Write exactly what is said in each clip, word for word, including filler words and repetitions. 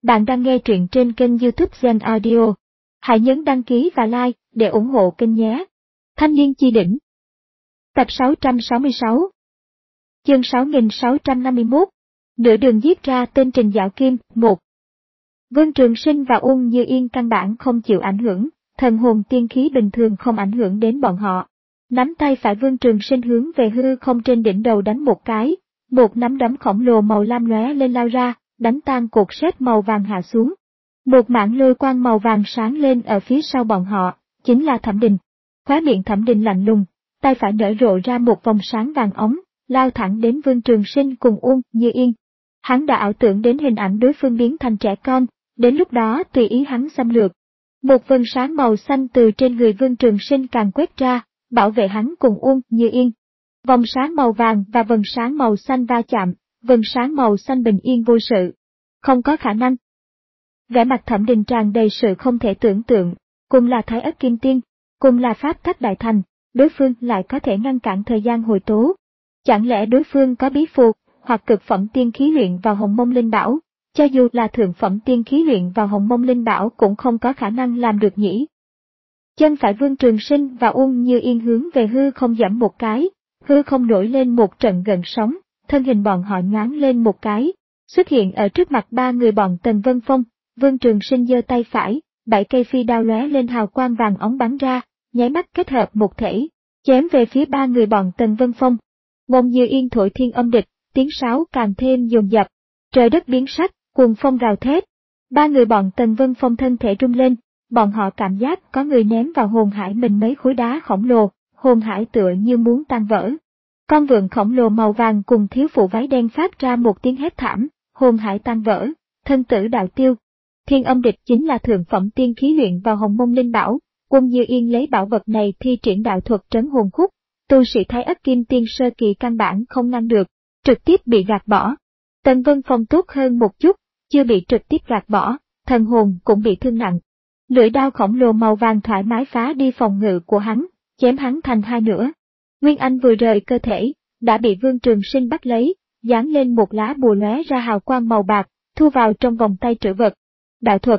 Bạn đang nghe truyện trên kênh YouTube Zen Audio. Hãy nhấn đăng ký và like để ủng hộ kênh nhé. Thanh niên chi đỉnh. Tập sáu trăm sáu mươi sáu. Chương sáu nghìn sáu trăm năm mươi mốt. Nửa đường giết ra tên Trình Dạo Kim. một. Vương Trường Sinh và Uông Như Yên căn bản không chịu ảnh hưởng, thần hồn tiên khí bình thường không ảnh hưởng đến bọn họ. Nắm tay phải Vương Trường Sinh hướng về hư không trên đỉnh đầu đánh một cái, một nắm đấm khổng lồ màu lam lóe lên lao ra, đánh tan cột sét màu vàng hạ xuống. Một mảng lôi quang màu vàng sáng lên ở phía sau bọn họ, chính là Thẩm Đình. Khóe miệng Thẩm Đình lạnh lùng, tay phải nở rộ ra một vòng sáng vàng óng, lao thẳng đến Vương Trường Sinh cùng Uông Như Yên. Hắn đã ảo tưởng đến hình ảnh đối phương biến thành trẻ con, đến lúc đó tùy ý hắn xâm lược. Một vầng sáng màu xanh từ trên người Vương Trường Sinh càng quét ra, bảo vệ hắn cùng Uông Như Yên. Vòng sáng màu vàng và vầng sáng màu xanh va chạm, vầng sáng màu xanh bình yên vô sự. Không có khả năng. Vẻ mặt Thẩm Đình tràn đầy sự không thể tưởng tượng, cùng là Thái Ất Kim Tiên, cùng là Pháp Tắc Đại Thành, đối phương lại có thể ngăn cản thời gian hồi tố. Chẳng lẽ đối phương có bí phù, hoặc cực phẩm tiên khí luyện vào Hồng Mông Linh Bảo, cho dù là thượng phẩm tiên khí luyện vào Hồng Mông Linh Bảo cũng không có khả năng làm được nhỉ. Chân phải Vương Trường Sinh và Uông Như Yên hướng về hư không giẫm một cái, hư không nổi lên một trận gợn sóng, thân hình bọn họ nhoáng lên một cái, xuất hiện ở trước mặt ba người bọn Tần Vân Phong. Vương Trường Sinh giơ tay phải, bảy cây phi đao lóe lên hào quang vàng óng bắn ra, nháy mắt kết hợp một thể, chém về phía ba người bọn Tần Vân Phong. Uông Như Yên thổi thiên âm địch, tiếng sáo càng thêm dồn dập, trời đất biến sắc, cuồng phong gào thét. Ba người bọn Tần Vân Phong thân thể rung lên, bọn họ cảm giác có người ném vào hồn hải mình mấy khối đá khổng lồ, hồn hải tựa như muốn tan vỡ. Con vượn khổng lồ màu vàng cùng thiếu phụ váy đen phát ra một tiếng hét thảm, hồn hải tan vỡ, thân tử đạo tiêu. Thiên âm địch chính là thượng phẩm tiên khí luyện vào Hồng Mông Linh Bảo, Uông Như Yên lấy bảo vật này thi triển đạo thuật trấn hồn khúc, tu sĩ Thái Ất Kim Tiên sơ kỳ căn bản không ngăn được, trực tiếp bị gạt bỏ. Tần Vân Phong tốt hơn một chút, chưa bị trực tiếp gạt bỏ, thần hồn cũng bị thương nặng. Lưỡi đao khổng lồ màu vàng thoải mái phá đi phòng ngự của hắn, chém hắn thành hai nửa. Nguyên Anh vừa rời cơ thể, đã bị Vương Trường Sinh bắt lấy, dán lên một lá bùa lóe ra hào quang màu bạc, thu vào trong vòng tay trữ vật. Đạo thuật.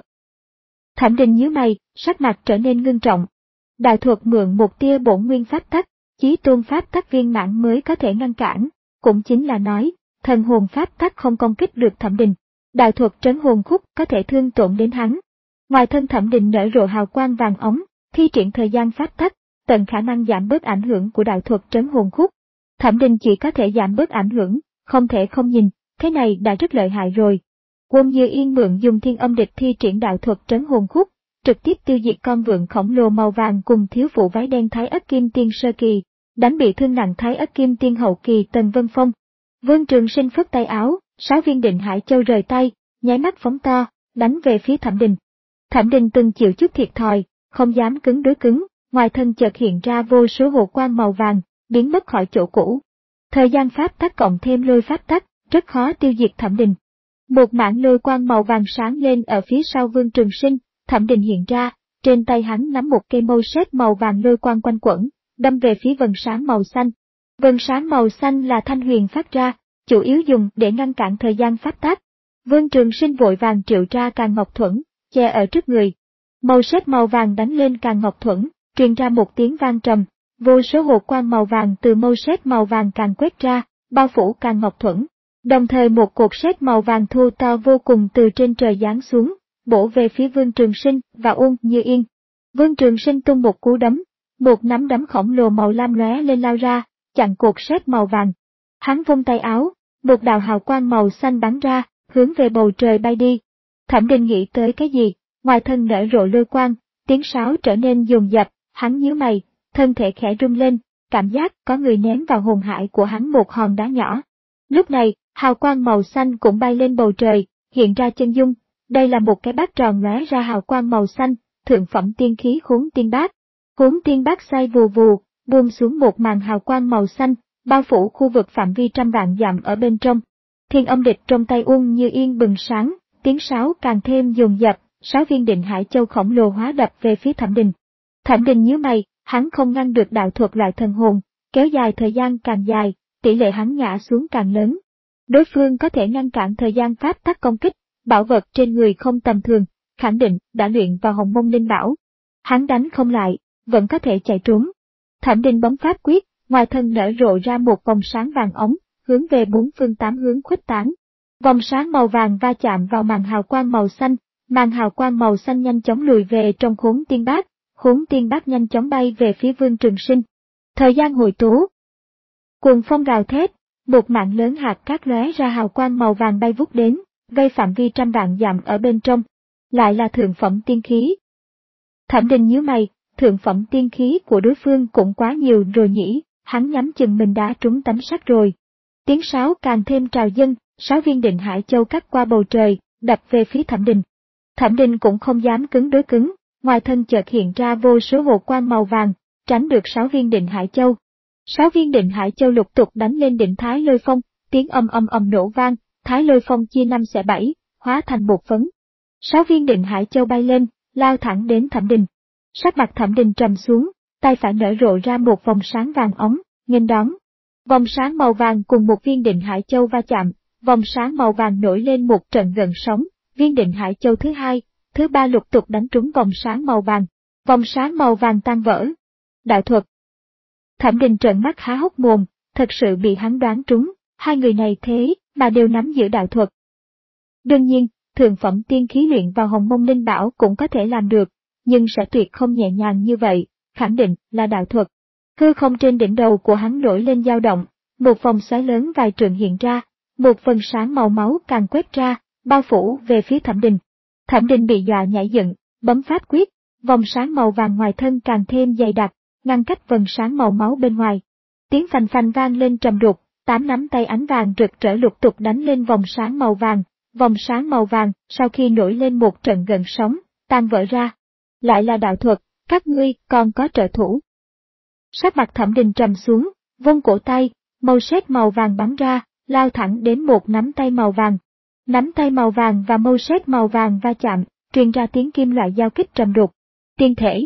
Thẩm Đình nhíu mày, sắc mặt trở nên ngưng trọng. Đạo thuật mượn một tia bổn nguyên pháp tắc, chí tôn pháp tắc viên mãn mới có thể ngăn cản, cũng chính là nói, thần hồn pháp tắc không công kích được Thẩm Đình. Đạo thuật trấn hồn khúc có thể thương tổn đến hắn. Ngoài thân Thẩm Đình nở rộ hào quang vàng óng, thi triển thời gian pháp tắc, tận khả năng giảm bớt ảnh hưởng của đạo thuật trấn hồn khúc. Thẩm Đình chỉ có thể giảm bớt ảnh hưởng, không thể không nhìn, thế này đã rất lợi hại rồi. Uông Như Yên mượn dùng thiên âm địch thi triển đạo thuật trấn hồn khúc, trực tiếp tiêu diệt con vượn khổng lồ màu vàng cùng thiếu phụ váy đen Thái Ất Kim Tiên sơ kỳ, đánh bị thương nặng Thái Ất Kim Tiên hậu kỳ Tần Vân Phong. Vương Trường Sinh phất tay áo, sáu viên định hải châu rời tay, nháy mắt phóng to, đánh về phía Thẩm Đình. Thẩm Đình từng chịu chút thiệt thòi, không dám cứng đối cứng, ngoài thân chợt hiện ra vô số hồ quang màu vàng, biến mất khỏi chỗ cũ. Thời gian pháp tắc cộng thêm lôi pháp tắc, rất khó tiêu diệt Thẩm Đình. Một mảng lôi quang màu vàng sáng lên ở phía sau Vương Trường Sinh, Thẩm Đình hiện ra, trên tay hắn nắm một cây mâu sét màu vàng lôi quang quanh quẩn, đâm về phía vầng sáng màu xanh. Vầng sáng màu xanh là thanh huyền phát ra, chủ yếu dùng để ngăn cản thời gian pháp tắc. Vương Trường Sinh vội vàng triệu ra Càn Ngọc Thuẫn, che ở trước người. Mâu sét màu vàng đánh lên Càn Ngọc Thuẫn, truyền ra một tiếng vang trầm, vô số hồ quang màu vàng từ mâu sét màu vàng càng quét ra, bao phủ Càn Ngọc Thuẫn. Đồng thời một cột sét màu vàng thô to vô cùng từ trên trời giáng xuống, bổ về phía Vương Trường Sinh và Uông Như Yên. Vương Trường Sinh tung một cú đấm, một nắm đấm khổng lồ màu lam lóe lên lao ra, chặn cột sét màu vàng. Hắn vung tay áo, một đạo hào quang màu xanh bắn ra, hướng về bầu trời bay đi. Thẩm Đình nghĩ tới cái gì, ngoài thân nở rộ lôi quang, tiếng sáo trở nên dồn dập, hắn nhíu mày, thân thể khẽ rung lên, cảm giác có người ném vào hồn hải của hắn một hòn đá nhỏ. Lúc này, hào quang màu xanh cũng bay lên bầu trời, hiện ra chân dung, đây là một cái bát tròn lóe ra hào quang màu xanh, thượng phẩm tiên khí Khốn Tiên Bát. Khốn Tiên Bát xoay vù vù, buông xuống một màn hào quang màu xanh, bao phủ khu vực phạm vi trăm vạn dặm ở bên trong. Thiên âm địch trong tay Uông Như Yên bừng sáng, tiếng sáo càng thêm dồn dập, sáu viên định hải châu khổng lồ hóa đập về phía Thẩm Đình. Thẩm Đình nhíu mày, hắn không ngăn được đạo thuật loại thần hồn, kéo dài thời gian càng dài, tỷ lệ hắn ngã xuống càng lớn. Đối phương có thể ngăn cản thời gian pháp tắc công kích, bảo vật trên người không tầm thường, khẳng định đã luyện vào Hồng Mông Linh Bảo. Hắn đánh không lại, vẫn có thể chạy trốn. Thẩm Đình bấm pháp quyết, ngoài thân nở rộ ra một vòng sáng vàng ống, hướng về bốn phương tám hướng khuếch tán. Vòng sáng màu vàng va chạm vào màn hào quang màu xanh, màn hào quang màu xanh nhanh chóng lùi về trong Khốn Tiên Bát, Khốn Tiên Bát nhanh chóng bay về phía Vương Trường Sinh. Thời gian hội tố. Cuồng phong gào thét, một mạng lớn hạt cát lóe ra hào quang màu vàng bay vút đến, gây phạm vi trăm vạn dặm ở bên trong. Lại là thượng phẩm tiên khí. Thẩm Đình nhíu mày, thượng phẩm tiên khí của đối phương cũng quá nhiều rồi nhỉ, hắn nhắm chừng mình đã trúng tấm sắt rồi. Tiếng sáo càng thêm trào dâng, sáu viên định hải châu cắt qua bầu trời, đập về phía Thẩm Đình. Thẩm Đình cũng không dám cứng đối cứng, ngoài thân chợt hiện ra vô số hồ quang màu vàng, tránh được sáu viên định hải châu. Sáu viên định hải châu lục tục đánh lên đỉnh Thái Lôi Phong, tiếng âm âm âm nổ vang, Thái Lôi Phong chia năm xẻ bảy, hóa thành bột phấn. Sáu viên định hải châu bay lên, lao thẳng đến Thẩm Đình. Sắc mặt Thẩm Đình trầm xuống, tay phải nở rộ ra một vòng sáng vàng óng, nghênh đón. Vòng sáng màu vàng cùng một viên định hải châu va chạm, vòng sáng màu vàng nổi lên một trận gợn sóng, viên định hải châu thứ hai, thứ ba lục tục đánh trúng vòng sáng màu vàng. Vòng sáng màu vàng tan vỡ. Đạo thuật. Thẩm Đình trợn mắt há hốc mồm, thật sự bị hắn đoán trúng, hai người này thế mà đều nắm giữ đạo thuật. Đương nhiên, thượng phẩm tiên khí luyện vào Hồng Mông Linh Bảo cũng có thể làm được, nhưng sẽ tuyệt không nhẹ nhàng như vậy, khẳng định là đạo thuật. Hư không trên đỉnh đầu của hắn nổi lên dao động, một vòng xoáy lớn vài trượng hiện ra, một phần sáng màu máu càng quét ra, bao phủ về phía Thẩm Đình. Thẩm Đình bị dọa nhảy dựng, bấm pháp quyết, vòng sáng màu vàng ngoài thân càng thêm dày đặc, ngăn cách vầng sáng màu máu bên ngoài. Tiếng phành phành vang lên trầm đục, tám nắm tay ánh vàng rực rỡ lục tục đánh lên vòng sáng màu vàng. Vòng sáng màu vàng, sau khi nổi lên một trận gợn sóng, tan vỡ ra. Lại là đạo thuật, các ngươi còn có trợ thủ. Sắc mặt Thẩm Đình trầm xuống, vung cổ tay, màu sét màu vàng bắn ra, lao thẳng đến một nắm tay màu vàng. Nắm tay màu vàng và màu sét màu vàng va chạm, truyền ra tiếng kim loại giao kích trầm đục. Tiên thể.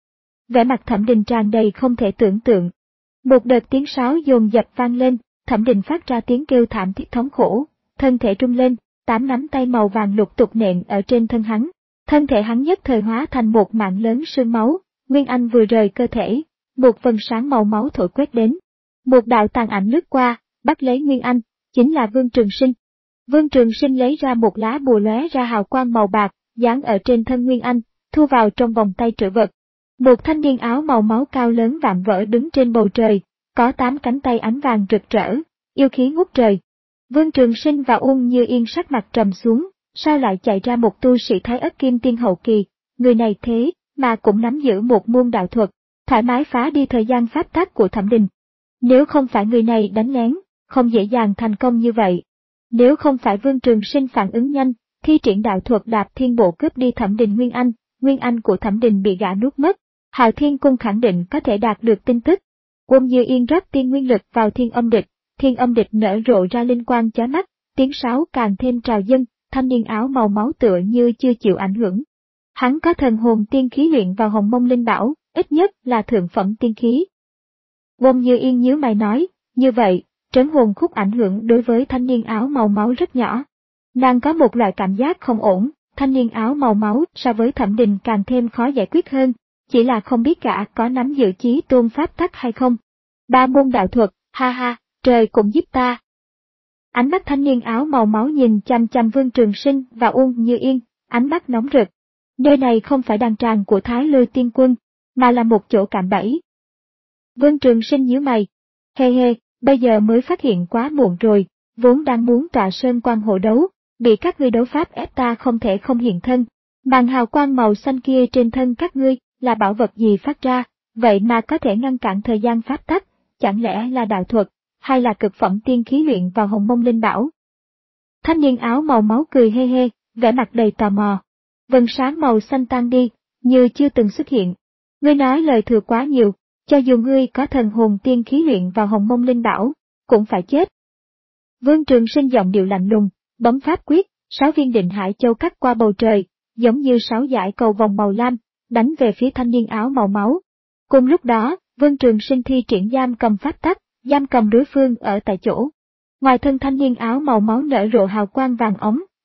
Vẻ mặt Thẩm Đình tràn đầy không thể tưởng tượng. Một đợt tiếng sáo dồn dập vang lên, Thẩm Đình phát ra tiếng kêu thảm thiết thống khổ, thân thể rung lên. Tám nắm tay màu vàng lục tục nện ở trên thân hắn, thân thể hắn nhất thời hóa thành một mạng lớn sương máu, Nguyên Anh vừa rời cơ thể, một vầng sáng màu máu thổi quét đến. Một đạo tàn ảnh lướt qua, bắt lấy Nguyên Anh, chính là Vương Trường Sinh. Vương Trường Sinh lấy ra một lá bùa lóe ra hào quang màu bạc, dán ở trên thân Nguyên Anh, thu vào trong vòng tay trữ vật. Một thanh niên áo màu máu cao lớn vạm vỡ đứng trên bầu trời, có tám cánh tay ánh vàng rực rỡ, yêu khí ngút trời. Vương Trường Sinh và Uông Như Yên sắc mặt trầm xuống, sao lại chạy ra một tu sĩ Thái Ất Kim Tiên hậu kỳ, người này thế mà cũng nắm giữ một môn đạo thuật, thoải mái phá đi thời gian pháp tắc của Thẩm Đình. Nếu không phải người này đánh lén, không dễ dàng thành công như vậy. Nếu không phải Vương Trường Sinh phản ứng nhanh, thi triển đạo thuật đạp thiên bộ cướp đi Thẩm Đình Nguyên Anh, Nguyên Anh của Thẩm Đình bị gã nuốt mất, Hạo Thiên Cung khẳng định có thể đạt được tin tức. Uông Như Yên rót tiên nguyên lực vào thiên âm địch. Thiên âm địch nở rộ ra linh quang chói mắt, tiếng sáo càng thêm trào dâng, thanh niên áo màu máu tựa như chưa chịu ảnh hưởng. Hắn có thần hồn tiên khí luyện vào Hồng Mông Linh Bảo, ít nhất là thượng phẩm tiên khí. Uông Như Yên nhíu mày nói, như vậy, trấn hồn khúc ảnh hưởng đối với thanh niên áo màu máu rất nhỏ. Nàng có một loại cảm giác không ổn, thanh niên áo màu máu so với Thẩm Đình càng thêm khó giải quyết hơn, chỉ là không biết gã có nắm giữ chí tôn pháp tắc hay không. Ba môn đạo thuật, ha ha. Trời cũng giúp ta. Ánh mắt thanh niên áo màu máu nhìn chăm chăm Vương Trường Sinh và Uông Như Yên, ánh mắt nóng rực. Nơi này không phải đàn tràng của Thái Lôi Tiên Quân, mà là một chỗ cạm bẫy. Vương Trường Sinh nhíu mày. Hê hê, bây giờ mới phát hiện quá muộn rồi, vốn đang muốn tọa sơn quan hộ đấu, bị các ngươi đấu pháp ép ta không thể không hiện thân. Màn hào quang màu xanh kia trên thân các ngươi là bảo vật gì phát ra, vậy mà có thể ngăn cản thời gian pháp tắc, chẳng lẽ là đạo thuật? Hay là cực phẩm tiên khí luyện vào Hồng Mông Linh Bảo? Thanh niên áo màu máu cười hê hê, vẻ mặt đầy tò mò. Vầng sáng màu xanh tan đi, như chưa từng xuất hiện. Ngươi nói lời thừa quá nhiều, cho dù ngươi có thần hồn tiên khí luyện vào Hồng Mông Linh Bảo, cũng phải chết. Vương Trường Sinh giọng điệu lạnh lùng, bấm pháp quyết, sáu viên định hải châu cắt qua bầu trời, giống như sáu dải cầu vòng màu lam, đánh về phía thanh niên áo màu máu. Cùng lúc đó, Vương Trường Sinh thi triển giam cầm pháp tắc, giam cầm đối phương ở tại chỗ. Ngoài thân thanh niên áo màu máu nở rộ hào quang vàng ống,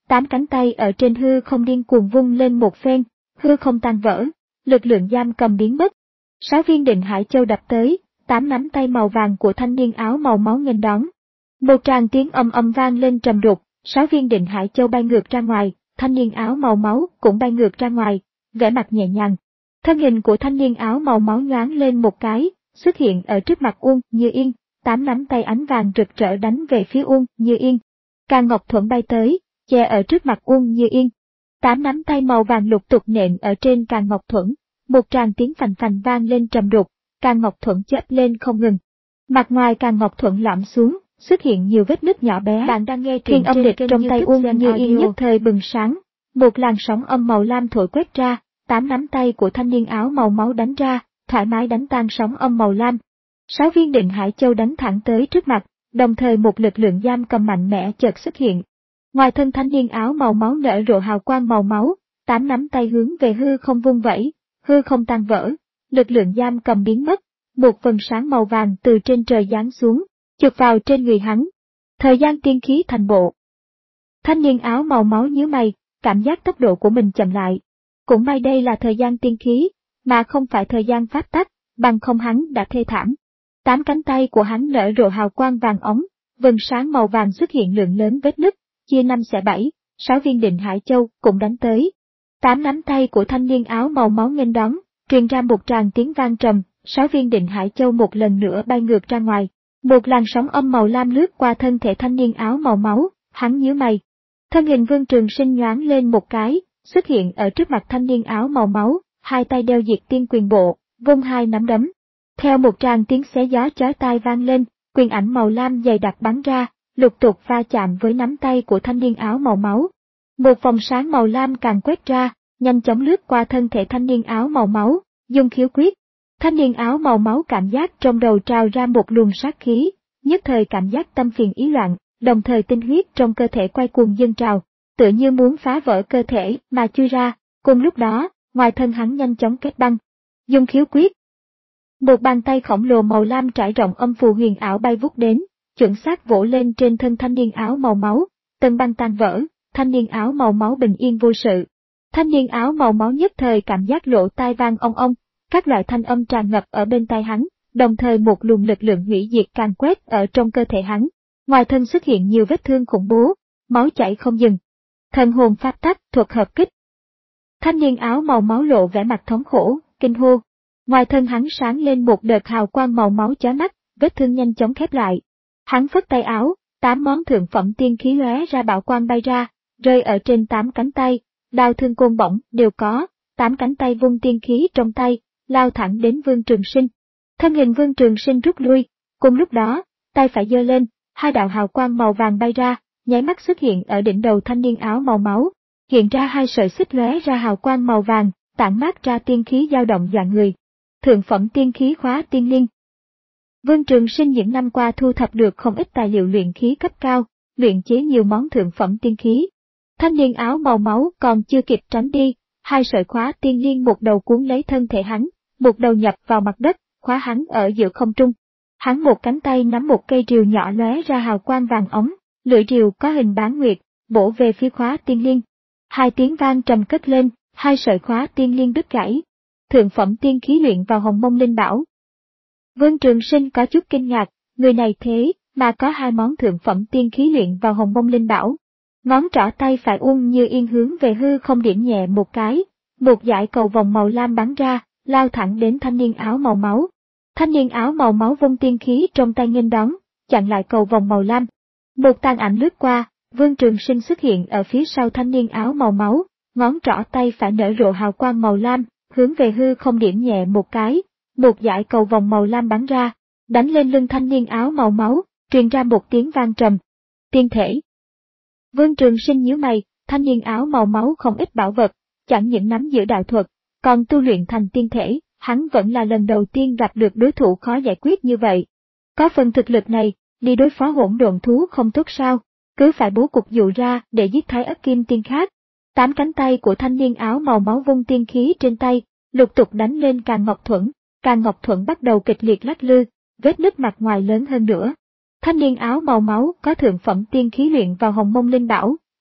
tám cánh tay ở trên hư không điên cuồng vung lên một phen, hư không tan vỡ, lực lượng giam cầm biến mất. Sáu viên định hải châu đập tới, tám nắm tay màu vàng của thanh niên áo màu máu nghênh đón. Một tràng tiếng ầm ầm vang lên trầm đục, sáu viên định hải châu bay ngược ra ngoài, thanh niên áo màu máu cũng bay ngược ra ngoài, vẻ mặt nhẹ nhàng. Thân hình của thanh niên áo màu máu nhoáng lên một cái, xuất hiện ở trước mặt Uông Như Yên, tám nắm tay ánh vàng rực rỡ đánh về phía Uông Như Yên. Càn Ngọc Thuẫn bay tới, che ở trước mặt Uông Như Yên. Tám nắm tay màu vàng lục tục nện ở trên Càn Ngọc Thuẫn, một tràng tiếng phành phành vang lên trầm đục, Càn Ngọc Thuẫn chớp lên không ngừng. Mặt ngoài Càn Ngọc Thuẫn lõm xuống, xuất hiện nhiều vết nứt nhỏ bé. Bạn đang nghe truyện âm địch trong tay Uông Như Yên nhất thời bừng sáng, một làn sóng âm màu lam thổi quét ra, tám nắm tay của thanh niên áo màu máu đánh ra, thoải mái đánh tan sóng âm màu lam. Sáu viên định hải châu đánh thẳng tới trước mặt, đồng thời một lực lượng giam cầm mạnh mẽ chợt xuất hiện. Ngoài thân thanh niên áo màu máu nở rộ hào quang màu máu, tám nắm tay hướng về hư không vung vẩy, hư không tan vỡ, lực lượng giam cầm biến mất, một phần sáng màu vàng từ trên trời giáng xuống, chụp vào trên người hắn. Thời gian tiên khí thành bộ. Thanh niên áo màu máu nhíu mày, cảm giác tốc độ của mình chậm lại. Cũng may đây là thời gian tiên khí, mà không phải thời gian pháp tắc, bằng không hắn đã thê thảm. Tám cánh tay của hắn nở rộ hào quang vàng ống, vầng sáng màu vàng xuất hiện lượng lớn vết nứt, chia năm xẻ bảy, sáu viên định hải châu cũng đánh tới. Tám nắm tay của thanh niên áo màu máu nghênh đón, truyền ra một tràng tiếng vang trầm, sáu viên định hải châu một lần nữa bay ngược ra ngoài. Một làn sóng âm màu lam lướt qua thân thể thanh niên áo màu máu, hắn nhíu mày. Thân hình Vương Trường Sinh nhoáng lên một cái, xuất hiện ở trước mặt thanh niên áo màu máu, hai tay đeo diệt tiên quyền bộ, vung hai nắm đấm. Theo một tràng tiếng xé gió chói tai vang lên, quyền ảnh màu lam dày đặc bắn ra, lục tục va chạm với nắm tay của thanh niên áo màu máu. Một vòng sáng màu lam càng quét ra, nhanh chóng lướt qua thân thể thanh niên áo màu máu, dùng khiếu quyết. Thanh niên áo màu máu cảm giác trong đầu trào ra một luồng sát khí, nhất thời cảm giác tâm phiền ý loạn, đồng thời tinh huyết trong cơ thể quay cuồng dâng trào, tựa như muốn phá vỡ cơ thể mà chui ra. Cùng lúc đó, ngoài thân hắn nhanh chóng kết băng. Dùng khiếu quyết. Một bàn tay khổng lồ màu lam trải rộng âm phù huyền ảo bay vút đến, chuẩn xác vỗ lên trên thân thanh niên áo màu máu, tầng băng tan vỡ, thanh niên áo màu máu bình yên vô sự. Thanh niên áo màu máu nhất thời cảm giác lỗ tai vang ong ong, các loại thanh âm tràn ngập ở bên tai hắn, đồng thời một luồng lực lượng hủy diệt càn quét ở trong cơ thể hắn. Ngoài thân xuất hiện nhiều vết thương khủng bố, máu chảy không dừng. Thần hồn pháp tắc thuật hợp kích. Thanh niên áo màu máu lộ vẻ mặt thống khổ, kinh hô. Ngoài thân hắn sáng lên một đợt hào quang màu máu chói mắt, vết thương nhanh chóng khép lại. Hắn phất tay áo, tám món thượng phẩm tiên khí lóe ra bạo quang bay ra, rơi ở trên tám cánh tay, đao thương côn bổng đều có, tám cánh tay vung tiên khí trong tay, lao thẳng đến Vương Trường Sinh. Thân hình Vương Trường Sinh rút lui, cùng lúc đó, tay phải giơ lên, hai đạo hào quang màu vàng bay ra, nháy mắt xuất hiện ở đỉnh đầu thanh niên áo màu máu, hiện ra hai sợi xích lóe ra hào quang màu vàng, tản mát ra tiên khí dao động dọa người. Thượng phẩm tiên khí khóa tiên liên. Vương Trường Sinh những năm qua thu thập được không ít tài liệu luyện khí cấp cao, luyện chế nhiều món thượng phẩm tiên khí. Thanh niên áo màu máu còn chưa kịp tránh đi, hai sợi khóa tiên liên một đầu cuốn lấy thân thể hắn, một đầu nhập vào mặt đất, khóa hắn ở giữa không trung. Hắn một cánh tay nắm một cây rìu nhỏ lóe ra hào quang vàng ống, lưỡi rìu có hình bán nguyệt, bổ về phía khóa tiên liên. Hai tiếng vang trầm cất lên, hai sợi khóa tiên liên đứt gãy. Thượng phẩm tiên khí luyện vào Hồng Mông Linh Bảo. Vương Trường Sinh có chút kinh ngạc, người này thế mà có hai món thượng phẩm tiên khí luyện vào Hồng Mông Linh Bảo. Ngón trỏ tay phải Uông Như Yên hướng về hư không điểm nhẹ một cái, một dải cầu vòng màu lam bắn ra, lao thẳng đến thanh niên áo màu máu. Thanh niên áo màu máu vung tiên khí trong tay nghênh đón, chặn lại cầu vòng màu lam. Một tàn ảnh lướt qua, Vương Trường Sinh xuất hiện ở phía sau thanh niên áo màu máu, ngón trỏ tay phải nở rộ hào quang màu lam, hướng về hư không điểm nhẹ một cái, một dải cầu vòng màu lam bắn ra, đánh lên lưng thanh niên áo màu máu, truyền ra một tiếng vang trầm. Tiên thể. Vương Trường Sinh nhíu mày, thanh niên áo màu máu không ít bảo vật, chẳng những nắm giữ đạo thuật, còn tu luyện thành tiên thể, hắn vẫn là lần đầu tiên gặp được đối thủ khó giải quyết như vậy. Có phần thực lực này, đi đối phó hỗn độn thú không tốt sao, cứ phải bố cục dụ ra để giết Thái Ất Kim Tiên khác. Tám cánh tay của thanh niên áo màu máu vung tiên khí trên tay, lục tục đánh lên Càn Ngọc Thuẫn, Càn Ngọc Thuẫn bắt đầu kịch liệt lắc lư, vết nứt mặt ngoài lớn hơn nữa. Thanh niên áo màu máu có thượng phẩm tiên khí luyện vào Hồng Mông Linh Bảo,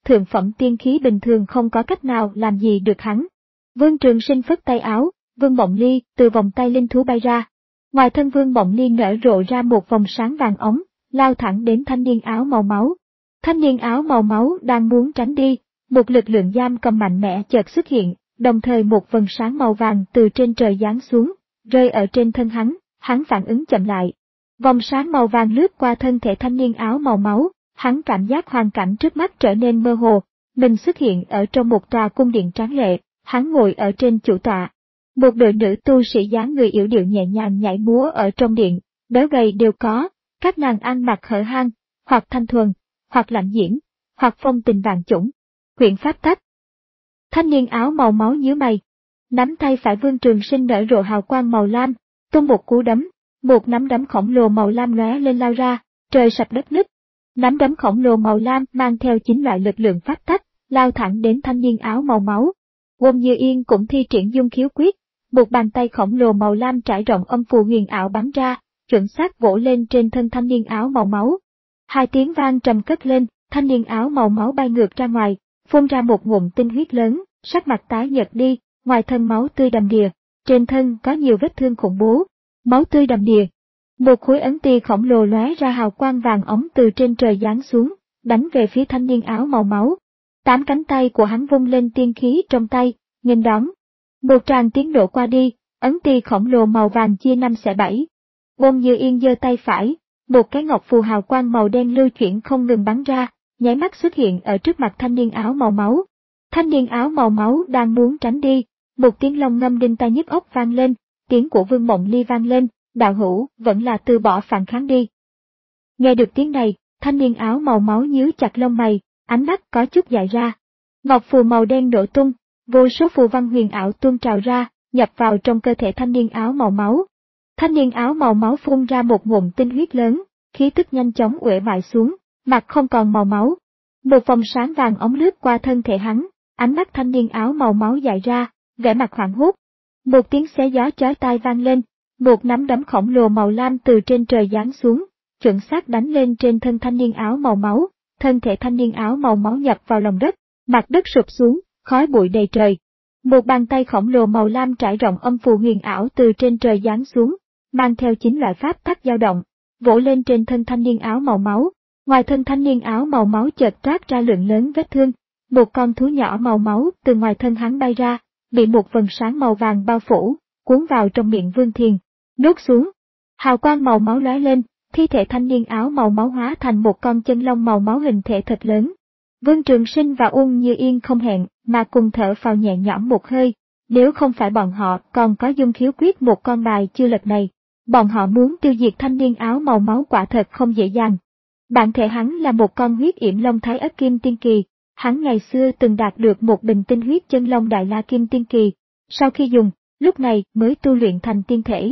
thượng phẩm tiên khí bình thường không có cách nào làm gì được hắn. Vương Trường Sinh phất tay áo, Vương Mộng Ly từ vòng tay linh thú bay ra. Ngoài thân Vương Mộng Ly nở rộ ra một vòng sáng vàng ống, lao thẳng đến thanh niên áo màu máu. Thanh niên áo màu máu đang muốn tránh đi, một lực lượng giam cầm mạnh mẽ chợt xuất hiện, đồng thời một vầng sáng màu vàng từ trên trời giáng xuống, rơi ở trên thân hắn, hắn phản ứng chậm lại. Vòng sáng màu vàng lướt qua thân thể thanh niên áo màu máu, hắn cảm giác hoàn cảnh trước mắt trở nên mơ hồ, mình xuất hiện ở trong một tòa cung điện tráng lệ, hắn ngồi ở trên chủ tọa. Một đội nữ tu sĩ dáng người yểu điệu nhẹ nhàng nhảy múa ở trong điện, béo gầy đều có, các nàng ăn mặc hở hang, hoặc thanh thuần, hoặc lạnh diễn, hoặc phong tình vạn chủng. Huyện pháp tắc. Thanh niên áo màu máu nhíu mày, nắm tay phải Vương Trường Sinh nở rộ hào quang màu lam, tung một cú đấm, một nắm đấm khổng lồ màu lam lóe lên lao ra, trời sập đất nứt. Nắm đấm khổng lồ màu lam mang theo chín loại lực lượng pháp tắc, lao thẳng đến thanh niên áo màu máu. Wông Như Yên cũng thi triển dung khiếu quyết, một bàn tay khổng lồ màu lam trải rộng âm phù huyền ảo bắn ra, chuẩn xác vỗ lên trên thân thanh niên áo màu máu. Hai tiếng vang trầm cất lên, thanh niên áo màu máu bay ngược ra ngoài, phun ra một ngụm tinh huyết lớn, sắc mặt tái nhợt đi, ngoài thân máu tươi đầm đìa, trên thân có nhiều vết thương khủng bố, máu tươi đầm đìa. Một khối ấn ti khổng lồ lóe ra hào quang vàng ống từ trên trời giáng xuống, đánh về phía thanh niên áo màu máu. Tám cánh tay của hắn vung lên tiên khí trong tay, nghênh đón. Một tràng tiếng nổ qua đi, ấn ti khổng lồ màu vàng chia năm xẻ bảy. Wông Như Yên giơ tay phải, một cái ngọc phù hào quang màu đen lưu chuyển không ngừng bắn ra, nháy mắt xuất hiện ở trước mặt thanh niên áo màu máu. Thanh niên áo màu máu đang muốn tránh đi, một tiếng long ngâm đinh tai nhức óc vang lên, tiếng của Vương Mộng Ly vang lên, đạo hữu vẫn là từ bỏ phản kháng đi. Nghe được tiếng này, thanh niên áo màu máu nhíu chặt lông mày, ánh mắt có chút dại ra. Ngọc phù màu đen nổ tung, vô số phù văn huyền ảo tuôn trào ra, nhập vào trong cơ thể thanh niên áo màu máu. Thanh niên áo màu máu phun ra một ngụm tinh huyết lớn, khí tức nhanh chóng uể oải xuống, mặt không còn màu máu. Một vòng sáng vàng ống lướt qua thân thể hắn, ánh mắt thanh niên áo màu máu dại ra, vẻ mặt hoảng hốt. Một tiếng xé gió chói tai vang lên, một nắm đấm khổng lồ màu lam từ trên trời giáng xuống, chuẩn xác đánh lên trên thân thanh niên áo màu máu, thân thể thanh niên áo màu máu nhập vào lòng đất, mặt đất sụp xuống, khói bụi đầy trời. Một bàn tay khổng lồ màu lam trải rộng âm phù huyền ảo từ trên trời giáng xuống, mang theo chín loại pháp tắc dao động, vỗ lên trên thân thanh niên áo màu máu. Ngoài thân thanh niên áo màu máu chợt toát ra lượng lớn vết thương, một con thú nhỏ màu máu từ ngoài thân hắn bay ra, bị một vầng sáng màu vàng bao phủ, cuốn vào trong miệng Vương Thiền, nuốt xuống. Hào quang màu máu lóe lên, thi thể thanh niên áo màu máu hóa thành một con chân long màu máu hình thể thật lớn. Vương Trường Sinh và Wông Như Yên không hẹn mà cùng thở phào nhẹ nhõm một hơi, nếu không phải bọn họ còn có dung khiếu quyết một con bài chưa lật này, bọn họ muốn tiêu diệt thanh niên áo màu máu quả thật không dễ dàng. Bản thể hắn là một con huyết yểm long thái ất kim tiên kỳ, hắn ngày xưa từng đạt được một bình tinh huyết chân long đại la kim tiên kỳ, sau khi dùng, lúc này mới tu luyện thành tiên thể.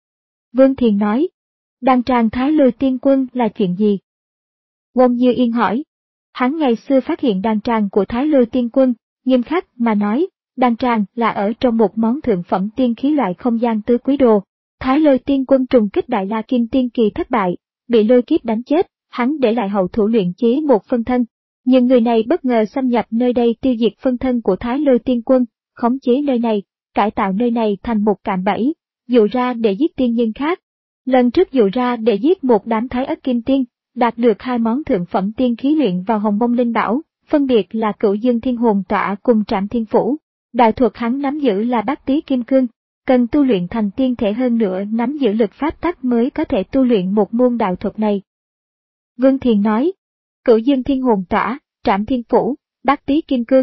Vương Thiền nói, đan tràng Thái Lôi Tiên Quân là chuyện gì? Wông Như Yên hỏi, hắn ngày xưa phát hiện đan tràng của Thái Lôi Tiên Quân, nghiêm khắc mà nói, đan tràng là ở trong một món thượng phẩm tiên khí loại không gian tứ quý đồ. Thái Lôi Tiên Quân trùng kích đại la kim tiên kỳ thất bại, bị lôi kiếp đánh chết, hắn để lại hậu thủ luyện chế một phân thân. Nhưng người này bất ngờ xâm nhập nơi đây tiêu diệt phân thân của Thái Lôi Tiên Quân, khống chế nơi này, cải tạo nơi này thành một cạm bẫy, dụ ra để giết tiên nhân khác. Lần trước dụ ra để giết một đám thái ất kim tiên, đạt được hai món thượng phẩm tiên khí luyện vào Hồng Mông Linh Bảo, phân biệt là Cửu Dương Thiên Hồn Tỏa cùng Trảm Thiên Phủ. Đạo thuật hắn nắm giữ là Bát Tý Kim Cương, cần tu luyện thành tiên thể hơn nữa nắm giữ lực pháp tắc mới có thể tu luyện một môn đạo thuật này. Vương Thiền nói, Cửu Dương Thiên Hồn Tỏa, Trảm Thiên Phủ, Bát Tý Kim Cương.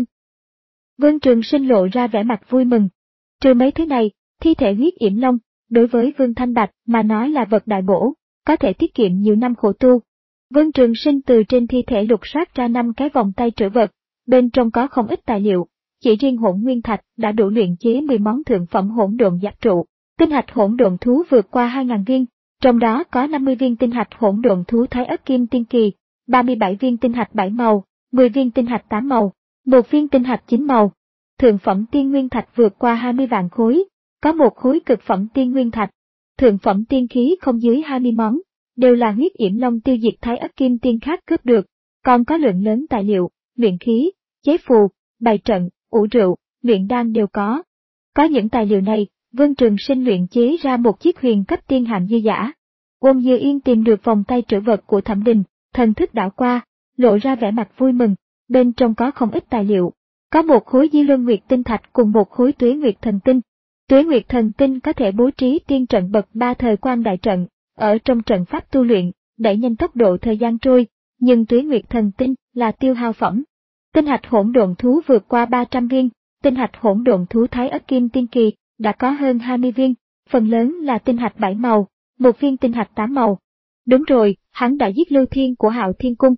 Vương Trường Sinh lộ ra vẻ mặt vui mừng. Trừ mấy thứ này, thi thể huyết yểm long, đối với Vương Thanh Bạch mà nói là vật đại bổ, có thể tiết kiệm nhiều năm khổ tu. Vương Trường Sinh từ trên thi thể lục soát ra năm cái vòng tay trữ vật, bên trong có không ít tài liệu, chỉ riêng hỗn nguyên thạch đã đủ luyện chế mười món thượng phẩm hỗn độn giáp trụ, tinh hạch hỗn độn thú vượt qua hai nghìn viên, trong đó có năm mươi viên tinh hạch hỗn độn thú thái ất kim tiên kỳ, ba mươi bảy viên tinh hạch bảy màu, mười viên tinh hạch tám màu, một viên tinh hạch chín màu. Thượng phẩm tiên nguyên thạch vượt qua hai mươi vạn khối, có một khối cực phẩm tiên nguyên thạch. Thượng phẩm tiên khí không dưới hai mươi món, đều là huyết yểm long tiêu diệt thái ất kim tiên khác cướp được, còn có lượng lớn tài liệu, luyện khí, chế phù, bày trận, ủ rượu, luyện đan đều có. Có những tài liệu này, Vương Trường Sinh luyện chế ra một chiếc huyền cấp tiên hạm dư giả. Ôn Như Yên tìm được vòng tay trữ vật của Thẩm Đình, thần thức đảo qua, lộ ra vẻ mặt vui mừng, bên trong có không ít tài liệu. Có một khối Di Luân Nguyệt tinh thạch cùng một khối Tuế Nguyệt thần tinh. Tuế Nguyệt thần tinh có thể bố trí tiên trận bậc ba thời quan đại trận, ở trong trận pháp tu luyện, đẩy nhanh tốc độ thời gian trôi, nhưng Tuế Nguyệt thần tinh là tiêu hao phẩm. Tinh hạch hỗn độn thú vượt qua ba trăm viên, tinh hạch hỗn độn thú Thái Ất Kim Tiên Kỳ đã có hơn hai mươi viên, phần lớn là tinh hạch bảy màu, một viên tinh hạch tám màu. Đúng rồi, hắn đã giết Lưu Thiên của Hạo Thiên Cung.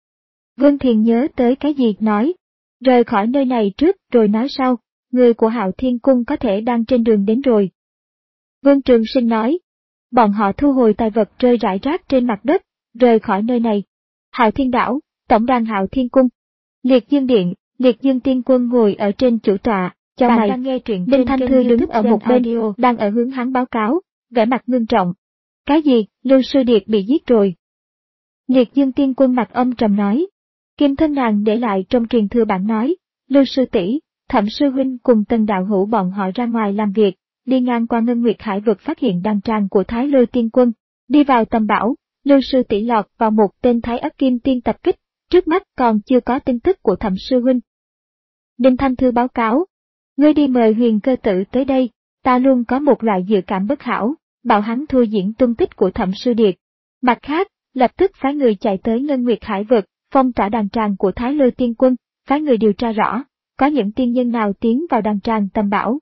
Vương Thiền nhớ tới cái gì nói, rời khỏi nơi này trước rồi nói sau, người của Hạo Thiên Cung có thể đang trên đường đến rồi. Vương Trường Sinh nói, bọn họ thu hồi tài vật rơi rải rác trên mặt đất, rời khỏi nơi này. Hạo Thiên Đảo, tổng đàn Hạo Thiên Cung. Liệt Dương Điện, Liệt Dương Tiên Quân ngồi ở trên chủ tọa, cho mày. Đang nghe truyện Đinh Thanh Thư đứng ở một bên, đang ở hướng hắn báo cáo, vẻ mặt ngưng trọng. Cái gì, Lưu Sư Điệt bị giết rồi. Liệt Dương Tiên Quân mặt âm trầm nói. Kim thân nàng để lại trong truyền thừa bản nói, Lưu Sư tỷ, Thẩm Sư Huynh cùng Tân Đạo Hữu bọn họ ra ngoài làm việc, đi ngang qua Ngân Nguyệt Hải vực phát hiện đàn tràng của Thái Lôi Tiên Quân, đi vào tầm bảo, Lưu Sư tỷ lọt vào một tên Thái Ất Kim Tiên tập kích, trước mắt còn chưa có tin tức của Thẩm Sư Huynh. Đinh Thanh Thư báo cáo, ngươi đi mời Huyền Cơ Tử tới đây, ta luôn có một loại dự cảm bất hảo, bảo hắn thua diễn tung tích của Thẩm Sư Điệt. Mặt khác, lập tức phái người chạy tới Ngân Nguyệt Hải vực, phong tỏa đàn tràng của Thái Lôi Tiên Quân, phái người điều tra rõ, có những tiên nhân nào tiến vào đàn tràng tầm bảo.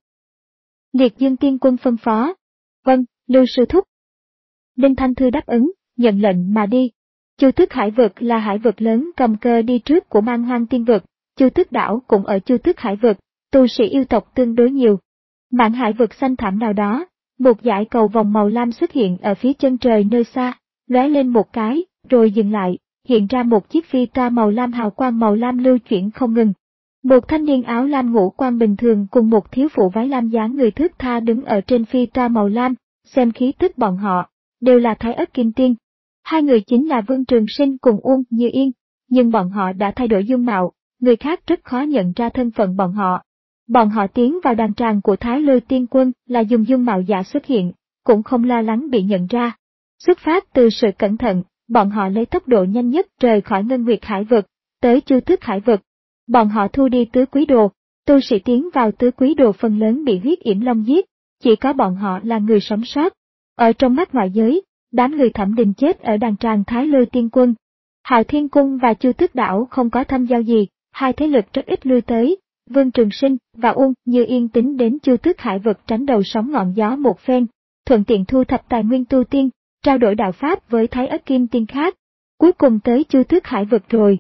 Liệt Dương Tiên Quân phân phó. Vâng, Lưu Sư Thúc. Đinh Thanh Thư đáp ứng, nhận lệnh mà đi. Chu Tước Hải vực là hải vực lớn cầm cơ đi trước của Man Hoang Tiên vực, Chu Tước Đảo cũng ở Chu Tước Hải vực, tu sĩ yêu tộc tương đối nhiều. Mạn hải vực xanh thẳm nào đó, một dải cầu vòng màu lam xuất hiện ở phía chân trời nơi xa, lóe lên một cái, rồi dừng lại, hiện ra một chiếc phi toa màu lam hào quang màu lam lưu chuyển không ngừng. Một thanh niên áo lam ngũ quan bình thường cùng một thiếu phụ váy lam dáng người thướt tha đứng ở trên phi toa màu lam, xem khí tức bọn họ, đều là Thái Ất Kim Tiên. Hai người chính là Vương Trường Sinh cùng Uông Như Yên, nhưng bọn họ đã thay đổi dung mạo, người khác rất khó nhận ra thân phận bọn họ. Bọn họ tiến vào đàn tràng của Thái Lôi Tiên Quân là dùng dung mạo giả xuất hiện, cũng không lo lắng bị nhận ra. Xuất phát từ sự cẩn thận, bọn họ lấy tốc độ nhanh nhất rời khỏi Ngân Nguyệt Hải vực, tới Chu Tước Hải vực. Bọn họ thu đi tứ quý đồ, tu sĩ tiến vào tứ quý đồ phần lớn bị huyết yểm long giết, chỉ có bọn họ là người sống sót. Ở trong mắt ngoại giới, đám người Thẩm Đình chết ở đàn tràng Thái Lôi Tiên Quân. Hạo Thiên Cung và Chu Tước Đảo không có thăm giao gì, hai thế lực rất ít lui tới. Vương Trường Sinh và Uông Như Yên tính đến Chu Tước Hải vực tránh đầu sóng ngọn gió một phen, thuận tiện thu thập tài nguyên tu tiên, trao đổi đạo pháp với Thái Ất Kim Tiên khác. Cuối cùng tới Chu Tước Hải vực rồi.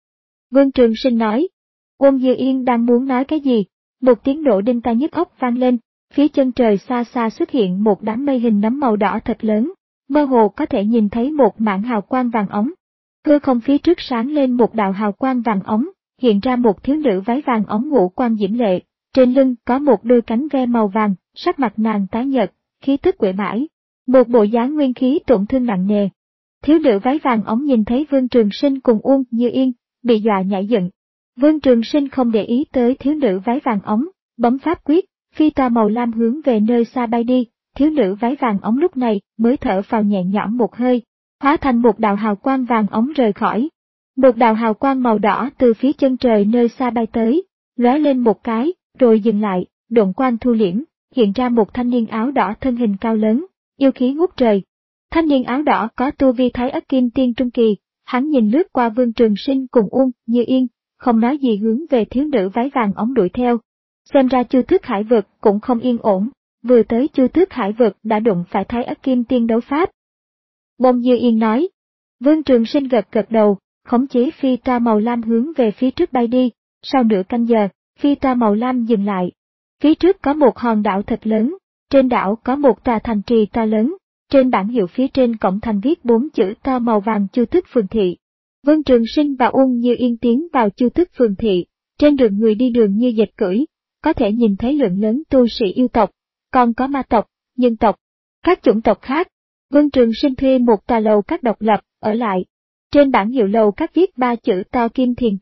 Vương Trường Sinh nói. Uông Như Yên đang muốn nói cái gì, một tiếng nổ đinh tai nhức óc vang lên, phía chân trời xa xa xuất hiện một đám mây hình nấm màu đỏ thật lớn, mơ hồ có thể nhìn thấy một mảng hào quang vàng óng. Hư không phía trước sáng lên một đạo hào quang vàng óng, hiện ra một thiếu nữ váy vàng óng ngũ quan diễm lệ, trên lưng có một đôi cánh ve màu vàng, sắc mặt nàng tái nhợt, khí tức uể oải, một bộ dáng nguyên khí tổn thương nặng nề. Thiếu nữ váy vàng óng nhìn thấy Vương Trường Sinh cùng Uông Như Yên, bị dọa nhảy dựng. Vương Trường Sinh không để ý tới thiếu nữ váy vàng óng, bấm pháp quyết, phi toa màu lam hướng về nơi xa bay đi, thiếu nữ váy vàng óng lúc này mới thở phào nhẹ nhõm một hơi, hóa thành một đạo hào quang vàng óng rời khỏi. Một đạo hào quang màu đỏ từ phía chân trời nơi xa bay tới, lóe lên một cái, rồi dừng lại, độn quang thu liễm, hiện ra một thanh niên áo đỏ thân hình cao lớn, yêu khí ngút trời. Thanh niên áo đỏ có tu vi Thái Ất Kim Tiên trung kỳ, hắn nhìn lướt qua Vương Trường Sinh cùng Uông Như Yên, không nói gì hướng về thiếu nữ váy vàng óng đuổi theo. Xem ra Chu Tước Hải vực cũng không yên ổn, vừa tới Chu Tước Hải vực đã đụng phải Thái Ất Kim Tiên đấu pháp. Bông Như Yên nói. Vương Trường Sinh gật gật đầu, khống chế phi toa màu lam hướng về phía trước bay đi, sau nửa canh giờ, phi toa màu lam dừng lại. Phía trước có một hòn đảo thật lớn, trên đảo có một tòa thành trì to lớn, trên bảng hiệu phía trên cổng thành viết bốn chữ to màu vàng Chu Tước Phường Thị. Vương Trường Sinh và Uông Như Yên tiến vào Chu Tước Phường Thị, trên đường người đi đường như dệt cưỡi, có thể nhìn thấy lượng lớn tu sĩ yêu tộc, còn có ma tộc, nhân tộc, các chủng tộc khác. Vương Trường Sinh thuê một tòa lầu các độc lập, ở lại. Trên bảng hiệu lầu các viết ba chữ to Kim Thiền Các,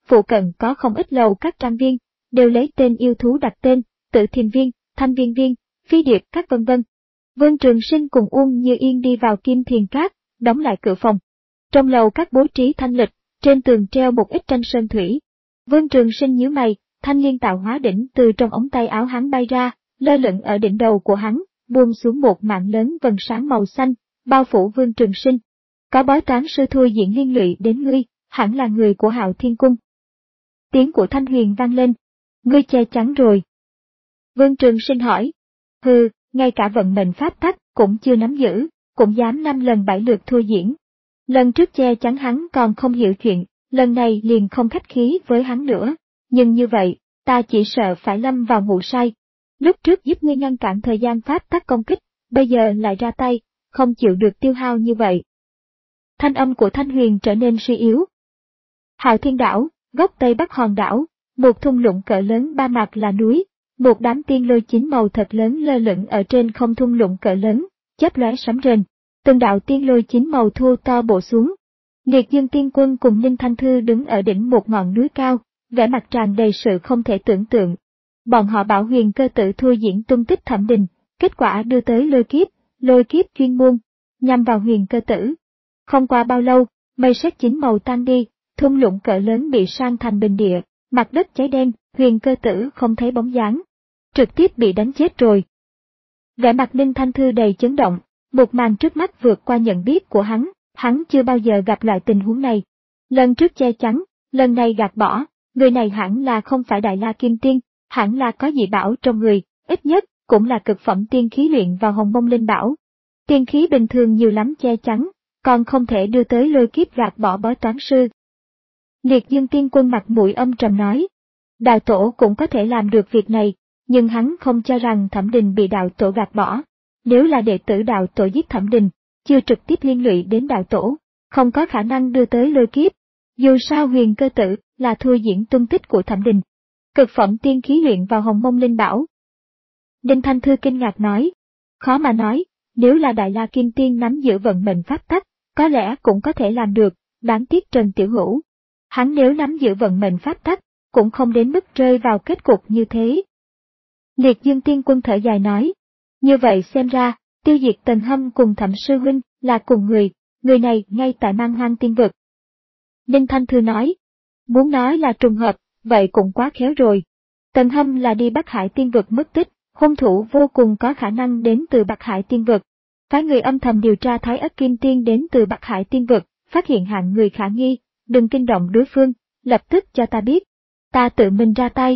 phụ cận có không ít lầu các trang viên, đều lấy tên yêu thú đặt tên, Tử Thiềm Viên, Thanh Viên Viên, Phi Điệp các vân vân. Vương Trường Sinh cùng Uông Như Yên đi vào Kim Thiền Các, đóng lại cửa phòng. Trong lầu các bố trí thanh lịch, trên tường treo một ít tranh sơn thủy. Vương Trường Sinh nhíu mày, thanh liên tạo hóa đỉnh từ trong ống tay áo hắn bay ra, lơ lửng ở đỉnh đầu của hắn, buông xuống một mạng lớn vầng sáng màu xanh, bao phủ Vương Trường Sinh. Có bói toán sư Thôi Diễn liên lụy đến ngươi, hẳn là người của Hạo Thiên Cung. Tiếng của Thanh Huyền vang lên. Ngươi che chắn rồi. Vương Trường Sinh hỏi. Hừ, ngay cả vận mệnh pháp tắc cũng chưa nắm giữ, cũng dám năm lần bảy lượt Thôi Diễn. Lần trước che chắn hắn còn không hiểu chuyện, lần này liền không khách khí với hắn nữa. Nhưng như vậy, ta chỉ sợ phải lâm vào ngủ say. Lúc trước giúp ngươi ngăn cản thời gian pháp tắc công kích, bây giờ lại ra tay, không chịu được tiêu hao như vậy. Thanh âm của Thanh Huyền trở nên suy yếu. Hạo Thiên Đảo, góc Tây Bắc hòn đảo, một thung lũng cỡ lớn ba mặt là núi, một đám tiên lôi chín màu thật lớn lơ lửng ở trên không thung lũng cỡ lớn, chớp lóe sấm rền, từng đạo tiên lôi chín màu thu to bổ xuống. Liệt Dương Tiên Quân cùng Ninh Thanh Thư đứng ở đỉnh một ngọn núi cao, vẻ mặt tràn đầy sự không thể tưởng tượng. Bọn họ bảo Huyền Cơ Tử Thôi Diễn tung tích Thẩm Đình, kết quả đưa tới lôi kiếp, lôi kiếp chuyên môn, nhằm vào Huyền Cơ Tử. Không qua bao lâu, mây sét chín màu tan đi, thung lũng cỡ lớn bị san thành bình địa, mặt đất cháy đen, Huyền Cơ Tử không thấy bóng dáng, trực tiếp bị đánh chết rồi. Vẻ mặt Ninh Thanh Thư đầy chấn động, một màn trước mắt vượt qua nhận biết của hắn, hắn chưa bao giờ gặp loại tình huống này. Lần trước che chắn, lần này gạt bỏ, người này hẳn là không phải Đại La Kim Tiên, hẳn là có dị bảo trong người, ít nhất cũng là cực phẩm tiên khí luyện vào Hồng Mông Linh Bảo. Tiên khí bình thường nhiều lắm che chắn, còn không thể đưa tới lôi kiếp gạt bỏ bói toán sư. Liệt Dương Tiên Quân mặt mũi âm trầm nói, đạo tổ cũng có thể làm được việc này, nhưng hắn không cho rằng Thẩm Đình bị đạo tổ gạt bỏ. Nếu là đệ tử đạo tổ giết Thẩm Đình, chưa trực tiếp liên lụy đến đạo tổ, không có khả năng đưa tới lôi kiếp. Dù sao Huyền Cơ Tử là Thôi Diễn tung tích của Thẩm Đình. Cực phẩm tiên khí luyện vào Hồng Mông Linh Bảo. Đinh Thanh Thư kinh ngạc nói, khó mà nói, nếu là Đại La Kim Tiên nắm giữ vận mệnh pháp tắc, có lẽ cũng có thể làm được, đáng tiếc Trần Tiểu Hữu. Hắn nếu nắm giữ vận mệnh pháp tắc, cũng không đến mức rơi vào kết cục như thế. Liệt Dương Tiên Quân thở dài nói, như vậy xem ra, tiêu diệt Tần Hâm cùng Thẩm Sư Huynh là cùng người, người này ngay tại Mang Hoang Tiên Vực. Đinh Thanh Thư nói, muốn nói là trùng hợp, vậy cũng quá khéo rồi. Tần Hâm là đi Bắc Hải Tiên Vực mất tích, hung thủ vô cùng có khả năng đến từ Bắc Hải Tiên Vực. Phái người âm thầm điều tra Thái Ất Kim Tiên đến từ Bắc Hải Tiên Vực, phát hiện hạng người khả nghi, đừng kinh động đối phương, lập tức cho ta biết. Ta tự mình ra tay.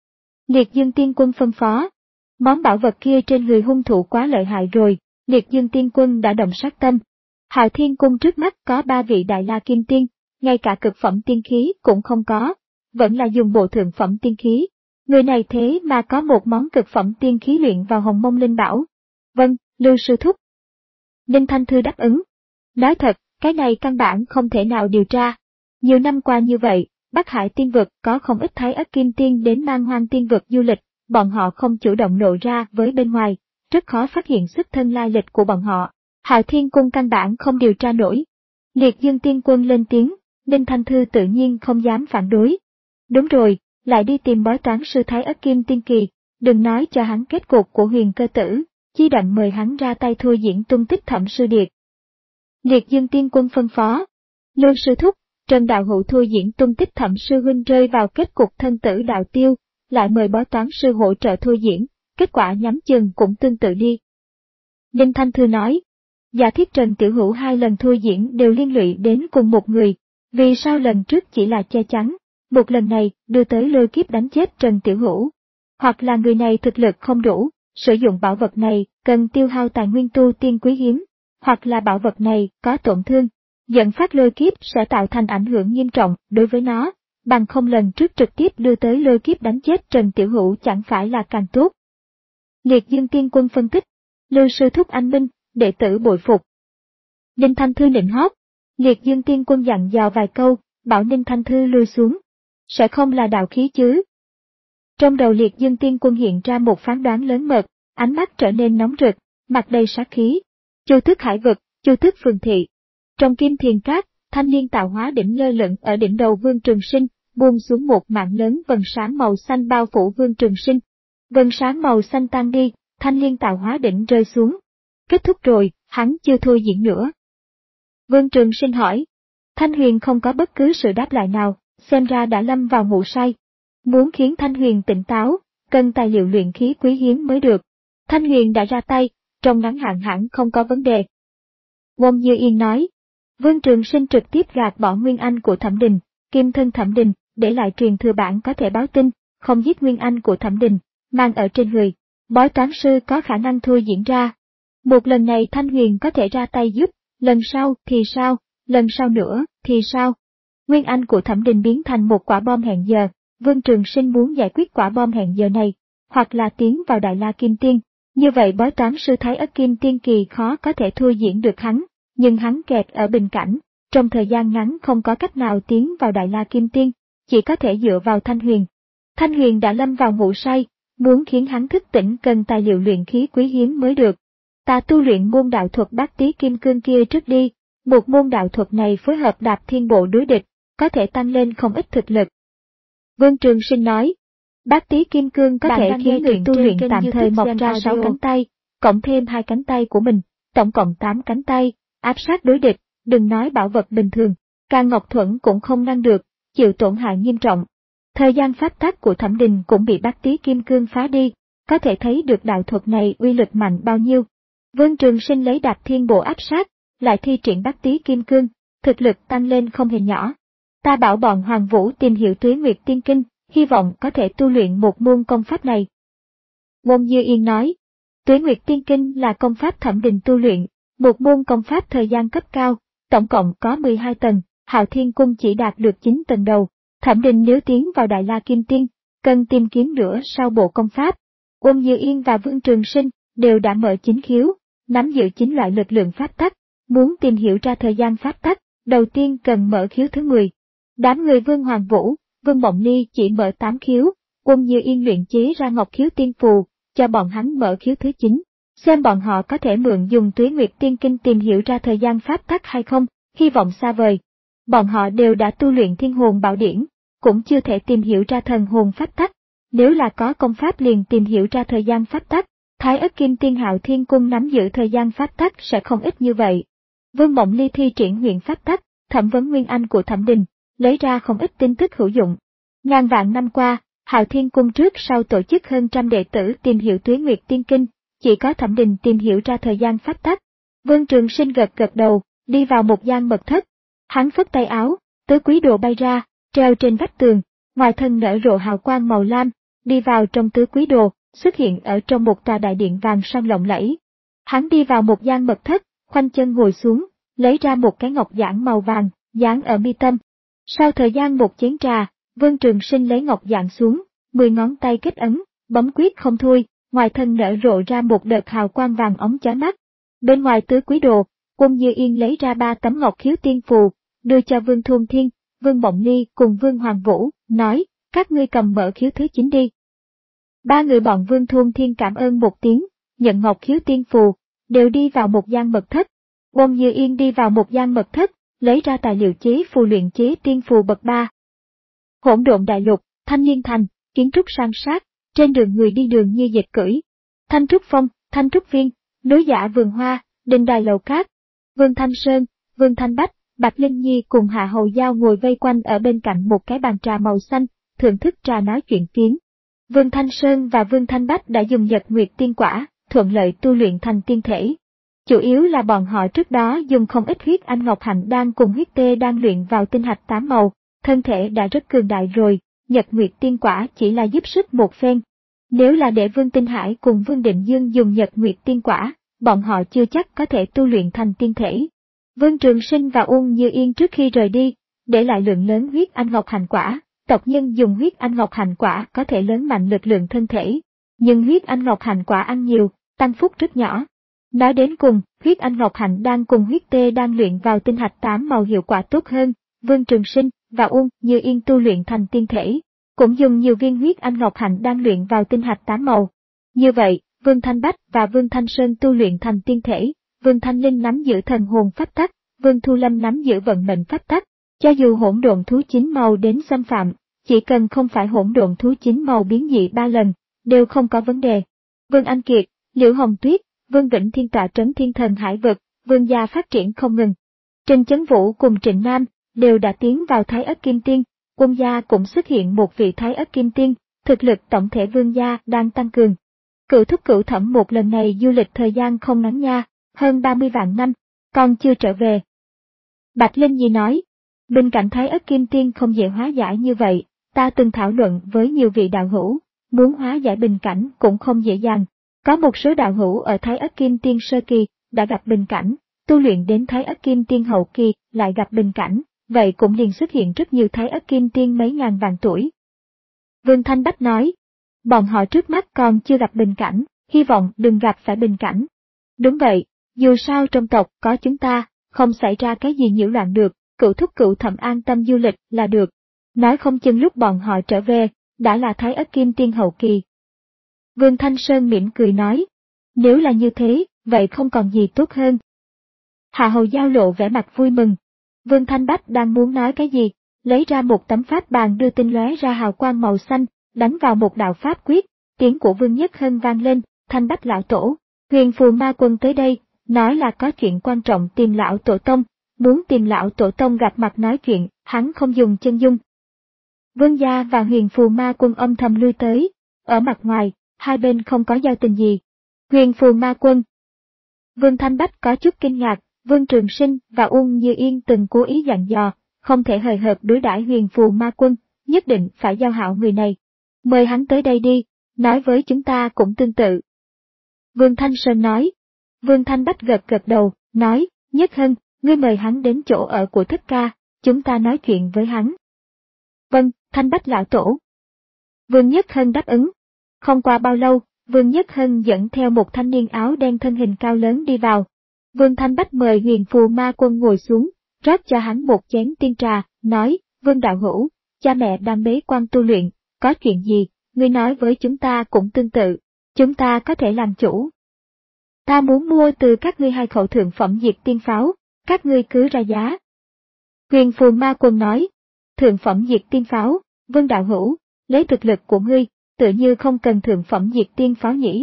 Liệt Dương Tiên Quân phân phó. Món bảo vật kia trên người hung thủ quá lợi hại rồi, Liệt Dương Tiên Quân đã động sát tâm. Hạo Thiên Cung trước mắt có ba vị Đại La Kim Tiên, ngay cả cực phẩm tiên khí cũng không có, vẫn là dùng bộ thượng phẩm tiên khí. Người này thế mà có một món cực phẩm tiên khí luyện vào Hồng Mông Linh Bảo. Vâng, Lưu sư thúc. Ninh Thanh Thư đáp ứng. Nói thật, cái này căn bản không thể nào điều tra. Nhiều năm qua như vậy, Bắc Hải Tiên Vực có không ít Thái Ất Kim Tiên đến Man Hoang Tiên Vực du lịch, bọn họ không chủ động lộ ra với bên ngoài, rất khó phát hiện xuất thân lai lịch của bọn họ. Hạo Thiên Cung căn bản không điều tra nổi. Liệt Dương Tiên Quân lên tiếng, Ninh Thanh Thư tự nhiên không dám phản đối. Đúng rồi, lại đi tìm bói toán sư Thái Ất Kim Tiên Kỳ, đừng nói cho hắn kết cục của Huyền Cơ Tử, chi đặng mời hắn ra tay Thôi Diễn tung tích Thẩm Sư Điệt. Liệt Dương Tiên Quân phân phó, Lưu sư thúc, Trần đạo hữu Thôi Diễn tung tích Thẩm Sư huynh rơi vào kết cục thân tử đạo tiêu, lại mời bói toán sư hỗ trợ Thôi Diễn, kết quả nhắm chừng cũng tương tự đi. Đinh Thanh Thư nói, giả thiết Trần Tiểu Hữu hai lần Thôi Diễn đều liên lụy đến cùng một người, vì sao lần trước chỉ là che chắn, một lần này đưa tới lôi kiếp đánh chết Trần Tiểu Hữu? Hoặc là người này thực lực không đủ, sử dụng bảo vật này cần tiêu hao tài nguyên tu tiên quý hiếm, hoặc là bảo vật này có tổn thương, dẫn phát lôi kiếp sẽ tạo thành ảnh hưởng nghiêm trọng đối với nó, bằng không lần trước trực tiếp đưa tới lôi kiếp đánh chết Trần Tiểu Hữu chẳng phải là càng tốt. Liệt Dương Tiên Quân phân tích, Lưu sư thúc anh minh, đệ tử bội phục. Ninh Thanh Thư nịnh hót, Liệt Dương Tiên Quân dặn dò vài câu, bảo Ninh Thanh Thư lui xuống. Sẽ không là đạo khí chứ? Trong đầu Liệt Dương Tiên Quân hiện ra một phán đoán lớn mật, ánh mắt trở nên nóng rực, mặt đầy sát khí. Chu Tước Hải Vực, Chu Tước Phường Thị. Trong Kim Thiền Các, thanh liên tạo hóa đỉnh lơ lửng ở đỉnh đầu Vương Trường Sinh, buông xuống một mảng lớn vầng sáng màu xanh bao phủ Vương Trường Sinh. Vầng sáng màu xanh tan đi, thanh liên tạo hóa đỉnh rơi xuống. Kết thúc rồi, hắn chưa thôi diễn nữa. Vương Trường Sinh hỏi. Thanh Huyền không có bất cứ sự đáp lại nào, xem ra đã lâm vào ngủ say. Muốn khiến Thanh Huyền tỉnh táo, cần tài liệu luyện khí quý hiếm mới được. Thanh Huyền đã ra tay, trong ngắn hạn hẳn không có vấn đề. Wong Như Yên nói. Vương Trường Sinh trực tiếp gạt bỏ Nguyên Anh của Thẩm Đình, kim thân Thẩm Đình, để lại truyền thừa bản có thể báo tin, không giết Nguyên Anh của Thẩm Đình, mang ở trên người. Bói toán sư có khả năng thôi diễn ra. Một lần này Thanh Huyền có thể ra tay giúp, lần sau thì sao, lần sau nữa thì sao? Nguyên Anh của Thẩm Đình biến thành một quả bom hẹn giờ, Vương Trường Sinh muốn giải quyết quả bom hẹn giờ này, hoặc là tiến vào Đại La Kim Tiên. Như vậy bói toán sư Thái Ất Kim Tiên kỳ khó có thể thôi diễn được hắn, nhưng hắn kẹt ở bình cảnh, trong thời gian ngắn không có cách nào tiến vào Đại La Kim Tiên, chỉ có thể dựa vào Thanh Huyền. Thanh Huyền đã lâm vào ngủ say, muốn khiến hắn thức tỉnh cần tài liệu luyện khí quý hiếm mới được. Ta tu luyện môn đạo thuật Bát Tý Kim Cương kia trước đi, một môn đạo thuật này phối hợp Đạp Thiên Bộ đối địch, có thể tăng lên không ít thực lực. Vương Trường Sinh nói, Bát Tý Kim Cương có thể khiến người tu luyện tạm thời mọc ra sáu cánh tay, cộng thêm hai cánh tay của mình, tổng cộng tám cánh tay, áp sát đối địch, đừng nói bảo vật bình thường, Can Ngọc Thuẫn cũng không ngăn được, chịu tổn hại nghiêm trọng. Thời gian pháp tắc của Thẩm Đình cũng bị Bát Tý Kim Cương phá đi, có thể thấy được đạo thuật này uy lực mạnh bao nhiêu. Vương Trường Sinh lấy Đạp Thiên Bộ áp sát, lại thi triển Bát Tý Kim Cương, thực lực tăng lên không hề nhỏ. Ta bảo bọn Hoàng Vũ tìm hiểu Tuế Nguyệt Tiên Kinh, hy vọng có thể tu luyện một môn công pháp này. Wong Như Yên nói, Tuế Nguyệt Tiên Kinh là công pháp Thẩm Đình tu luyện, một môn công pháp thời gian cấp cao, tổng cộng có mười hai tầng, Hạo Thiên Cung chỉ đạt được chín tầng đầu. Thẩm Đình nếu tiến vào Đại La Kim Tiên, cần tìm kiếm nữa sau bộ công pháp. Wong Như Yên và Vương Trường Sinh đều đã mở chính khiếu, nắm giữ chín loại lực lượng pháp tắc, muốn tìm hiểu ra thời gian pháp tắc, đầu tiên cần mở khiếu thứ mười. Đám người Vương Hoàng Vũ, Vương Mộng Ly chỉ mở tám khiếu, Wong Như Yên luyện chế ra Ngọc Khiếu Tiên Phù, cho bọn hắn mở khiếu thứ chín, xem bọn họ có thể mượn dùng Tuế Nguyệt Tiên Kinh tìm hiểu ra thời gian pháp tắc hay không, hy vọng xa vời. Bọn họ đều đã tu luyện Thiên Hồn Bảo Điển, cũng chưa thể tìm hiểu ra thần hồn pháp tắc. Nếu là có công pháp liền tìm hiểu ra thời gian pháp tắc, Thái Ất Kim Tiên Hạo Thiên Cung nắm giữ thời gian pháp tắc sẽ không ít như vậy. Vương Mộng Ly thi triển huyền pháp tắc, thẩm vấn Nguyên Anh của Thẩm Đình, lấy ra không ít tin tức hữu dụng. Ngàn vạn năm qua, Hạo Thiên Cung trước sau tổ chức hơn trăm đệ tử tìm hiểu Tuế Nguyệt Tiên Kinh, chỉ có Thẩm Đình tìm hiểu ra thời gian pháp tắc. Vương Trường Sinh gật gật đầu, đi vào một gian mật thất. Hắn phất tay áo, tứ quý đồ bay ra, treo trên vách tường, ngoài thân nở rộ hào quang màu lam, đi vào trong tứ quý đồ, xuất hiện ở trong một tòa đại điện vàng son lộng lẫy. Hắn đi vào một gian mật thất, khoanh chân ngồi xuống, lấy ra một cái ngọc giản màu vàng, dán ở mi tâm. Sau thời gian một chén trà, Vương Trường Sinh lấy ngọc giản xuống, mười ngón tay kết ấn, bấm quyết không thôi, ngoài thân nở rộ ra một đợt hào quang vàng óng chói mắt. Bên ngoài tứ quý đồ, Wong Như Yên lấy ra ba tấm ngọc khiếu tiên phù, đưa cho Vương Thuôn Thiên, Vương Mộng Ly cùng Vương Hoàng Vũ, nói, các ngươi cầm mở khiếu thứ chín đi. Ba người bọn Vương Thuôn Thiên cảm ơn một tiếng, nhận ngọc khiếu tiên phù, đều đi vào một gian mật thất. Wong Như Yên đi vào một gian mật thất, lấy ra tài liệu chế phù luyện chế tiên phù bậc ba. Hỗn Độn Đại Lục, Thanh Niên Thành, kiến trúc san sát, trên đường người đi đường như dệt cưỡi. Thanh Trúc Phong, Thanh Trúc Viên, núi Giả Vườn Hoa, đình đài lầu cát. Vương Thanh Sơn, Vương Thanh Bách, Bạch Linh Nhi cùng Hạ Hầu Giao ngồi vây quanh ở bên cạnh một cái bàn trà màu xanh, thưởng thức trà nói chuyện phiếm. Vương Thanh Sơn và Vương Thanh Bách đã dùng Nhật Nguyệt Tiên Quả, thuận lợi tu luyện thành tiên thể. Chủ yếu là bọn họ trước đó dùng không ít huyết anh ngọc hạnh đan cùng huyết tê đan luyện vào tinh hạch tám màu, thân thể đã rất cường đại rồi, Nhật Nguyệt Tiên Quả chỉ là giúp sức một phen. Nếu là để Vương Tinh Hải cùng Vương Định Dương dùng Nhật Nguyệt Tiên Quả, bọn họ chưa chắc có thể tu luyện thành tiên thể. Vương Trường Sinh và Wong Như Yên trước khi rời đi, để lại lượng lớn huyết anh ngọc hành quả, tộc nhân dùng huyết anh ngọc hành quả có thể lớn mạnh lực lượng thân thể, nhưng huyết anh ngọc hành quả ăn nhiều, tăng phúc rất nhỏ. Nói đến cùng, huyết anh ngọc hạnh đang cùng huyết tê đang luyện vào tinh hạch tám màu hiệu quả tốt hơn. Vương Trường Sinh và Wong Như Yên tu luyện thành tiên thể, cũng dùng nhiều viên huyết anh ngọc hạnh đang luyện vào tinh hạch tám màu. Như vậy, Vương Thanh Bách và Vương Thanh Sơn tu luyện thành tiên thể, Vương Thanh Linh nắm giữ thần hồn pháp tắc, Vương Thu Lâm nắm giữ vận mệnh pháp tắc. Cho dù hỗn độn thú chín màu đến xâm phạm, chỉ cần không phải hỗn độn thú chín màu biến dị ba lần, đều không có vấn đề. Vương Anh Kiệt, Liễu Hồng Tuyết, Vương Vĩnh Thiên tọa trấn Thiên Thần Hải Vực, Vương gia phát triển không ngừng. Trình Chấn Vũ cùng Trịnh Nam đều đã tiến vào Thái Ất Kim Tiên, Quân gia cũng xuất hiện một vị Thái Ất Kim Tiên, thực lực tổng thể Vương gia đang tăng cường. Cửu Thúc Cửu Thẩm một lần này du lịch thời gian không ngắn nha, hơn ba mươi vạn năm, còn chưa trở về. Bạch Linh Nhi nói, bên cạnh Thái Ất Kim Tiên không dễ hóa giải như vậy, ta từng thảo luận với nhiều vị đạo hữu, muốn hóa giải bình cảnh cũng không dễ dàng. Có một số đạo hữu ở Thái Ất Kim Tiên sơ kỳ đã gặp bình cảnh, tu luyện đến Thái Ất Kim Tiên hậu kỳ lại gặp bình cảnh, vậy cũng liền xuất hiện rất nhiều Thái Ất Kim Tiên mấy ngàn vạn tuổi. Vương Thanh Bách nói, bọn họ trước mắt còn chưa gặp bình cảnh, hy vọng đừng gặp phải bình cảnh. Đúng vậy, dù sao trong tộc có chúng ta, không xảy ra cái gì nhiễu loạn được, Cửu Thúc Cửu Thẩm an tâm du lịch là được. Nói không chừng lúc bọn họ trở về, đã là Thái Ất Kim Tiên hậu kỳ. Vương Thanh Sơn mỉm cười nói, nếu là như thế, vậy không còn gì tốt hơn. Hạ Hầu Giao lộ vẻ mặt vui mừng. Vương Thanh Bách đang muốn nói cái gì, lấy ra một tấm pháp bàn đưa tinh lóe ra hào quang màu xanh, đánh vào một đạo pháp quyết, tiếng của Vương Nhất Hân vang lên, Thanh Bách lão tổ, Huyền Phù Ma Quân tới đây, nói là có chuyện quan trọng tìm lão tổ tông, muốn tìm lão tổ tông gặp mặt nói chuyện, hắn không dùng chân dung. Vương gia và Huyền Phù Ma Quân âm thầm lui tới, ở mặt ngoài, hai bên không có giao tình gì. Huyền Phù Ma Quân. Vương Thanh Bách có chút kinh ngạc, Vương Trường Sinh và Uông Như Yên từng cố ý dặn dò, không thể hời hợt đối đãi Huyền Phù Ma Quân, nhất định phải giao hảo người này. Mời hắn tới đây đi, nói với chúng ta cũng tương tự. Vương Thanh Sơn nói. Vương Thanh Bách gật gật đầu, nói, Nhất Hân, ngươi mời hắn đến chỗ ở của Thất Ca, chúng ta nói chuyện với hắn. Vâng, Thanh Bách lão tổ. Vương Nhất Hân đáp ứng. Không qua bao lâu, Vương Nhất Hân dẫn theo một thanh niên áo đen thân hình cao lớn đi vào. Vương Thanh Bách mời Huyền Phù Ma Quân ngồi xuống, rót cho hắn một chén tiên trà, nói, Vương đạo hữu, cha mẹ đang bế quan tu luyện, có chuyện gì, ngươi nói với chúng ta cũng tương tự, chúng ta có thể làm chủ. Ta muốn mua từ các ngươi hai khẩu thượng phẩm diệt tiên pháo, các ngươi cứ ra giá. Huyền Phù Ma Quân nói, thượng phẩm diệt tiên pháo, Vương đạo hữu, lấy thực lực của ngươi, tự như không cần thượng phẩm diệt tiên pháo nhỉ.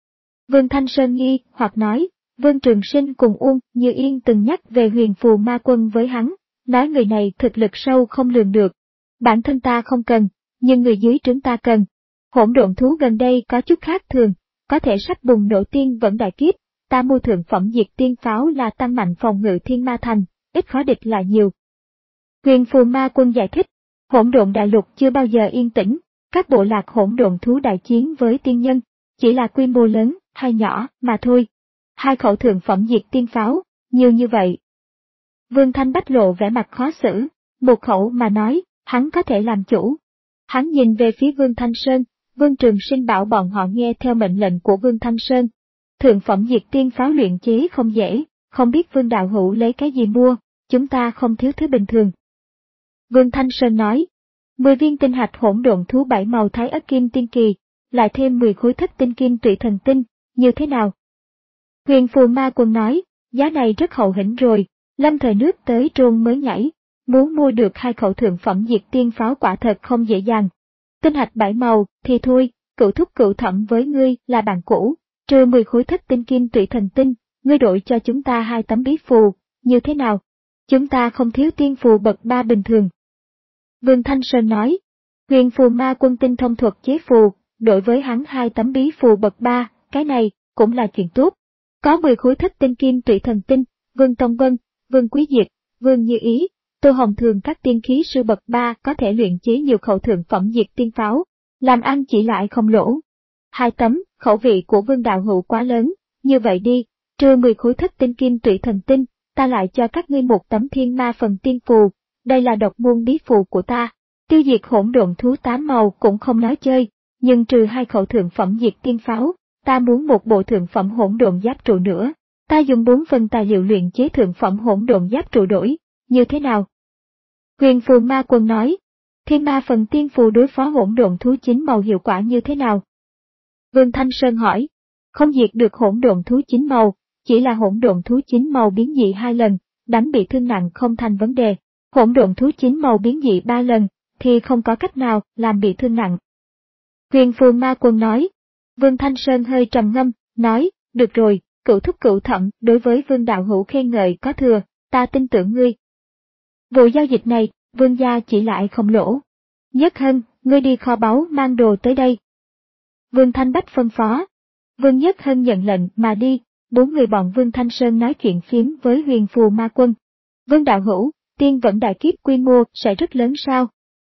Vương Thanh Sơn nghi, hoặc nói, Vương Trường Sinh cùng Uông Như Yên từng nhắc về Huyền Phù Ma Quân với hắn, nói người này thực lực sâu không lường được. Bản thân ta không cần, nhưng người dưới trướng ta cần. Hỗn độn thú gần đây có chút khác thường, có thể sắp bùng nổ tiên vẫn đại kiếp, ta mua thượng phẩm diệt tiên pháo là tăng mạnh phòng ngự thiên ma thành, ít khó địch là nhiều. Huyền Phù Ma Quân giải thích, hỗn độn đại lục chưa bao giờ yên tĩnh, các bộ lạc hỗn độn thú đại chiến với tiên nhân, chỉ là quy mô lớn hay nhỏ mà thôi. Hai khẩu thượng phẩm diệt tiên pháo, nhiều như vậy. Vương Thanh Bách lộ vẻ mặt khó xử, một khẩu mà nói, hắn có thể làm chủ. Hắn nhìn về phía Vương Thanh Sơn, Vương Trường Sinh bảo bọn họ nghe theo mệnh lệnh của Vương Thanh Sơn. Thượng phẩm diệt tiên pháo luyện chế không dễ, không biết Vương đạo hữu lấy cái gì mua, chúng ta không thiếu thứ bình thường. Vương Thanh Sơn nói, mười viên tinh hạch hỗn độn thú bảy màu Thái Ất Kim Tiên Kỳ, lại thêm mười khối thất tinh kim tụy thần tinh, như thế nào? Huyền Phù Ma Quân nói, giá này rất hậu hĩnh rồi, lâm thời nước tới trôn mới nhảy, muốn mua được hai khẩu thượng phẩm diệt tiên pháo quả thật không dễ dàng. Tinh hạch bảy màu, thì thôi, Cửu Thúc Cửu Thẩm với ngươi là bạn cũ, trừ mười khối thất tinh kim tụy thần tinh, ngươi đổi cho chúng ta hai tấm bí phù, như thế nào? Chúng ta không thiếu tiên phù bậc ba bình thường. Vương Thanh Sơn nói, Huyền Phù Ma Quân tinh thông thuật chế phù, đổi với hắn hai tấm bí phù bậc ba, cái này cũng là chuyện tốt. Có mười khối thất tinh kim tụy thần tinh, Vương Tông Vân, Vương Quý Diệt, Vương Như Ý, Tô Hồng Thường các tiên khí sư bậc ba có thể luyện chế nhiều khẩu thượng phẩm diệt tiên pháo, làm ăn chỉ lại không lỗ. Hai tấm, khẩu vị của Vương đạo hữu quá lớn, như vậy đi, trừ mười khối thất tinh kim tụy thần tinh, ta lại cho các ngươi một tấm thiên ma phần tiên phù, đây là độc môn bí phù của ta. Tiêu diệt hỗn độn thú tám màu cũng không nói chơi, nhưng trừ hai khẩu thượng phẩm diệt tiên pháo, ta muốn một bộ thượng phẩm hỗn độn giáp trụ nữa. Ta dùng bốn phần tài liệu luyện chế thượng phẩm hỗn độn giáp trụ đổi, như thế nào? Huyền Phù Ma Quân nói, thiên ma phần tiên phù đối phó hỗn độn thú chín màu hiệu quả như thế nào? Vương Thanh Sơn hỏi, không diệt được hỗn độn thú chín màu, chỉ là hỗn độn thú chín màu biến dị hai lần, đánh bị thương nặng không thành vấn đề. Hỗn độn thú chín màu biến dị ba lần, thì không có cách nào làm bị thương nặng. Huyền Phù Ma Quân nói. Vương Thanh Sơn hơi trầm ngâm, nói, được rồi, cửu thúc cửu thẩm đối với Vương đạo hữu khen ngợi có thừa, ta tin tưởng ngươi. Vụ giao dịch này, Vương gia chỉ lại không lỗ. Nhất Hân, ngươi đi kho báu mang đồ tới đây. Vương Thanh Bách phân phó. Vương Nhất Hân nhận lệnh mà đi, bốn người bọn Vương Thanh Sơn nói chuyện phiếm với Huyền Phù Ma Quân. Vương đạo hữu, tiên vẫn đại kiếp quy mô sẽ rất lớn sao?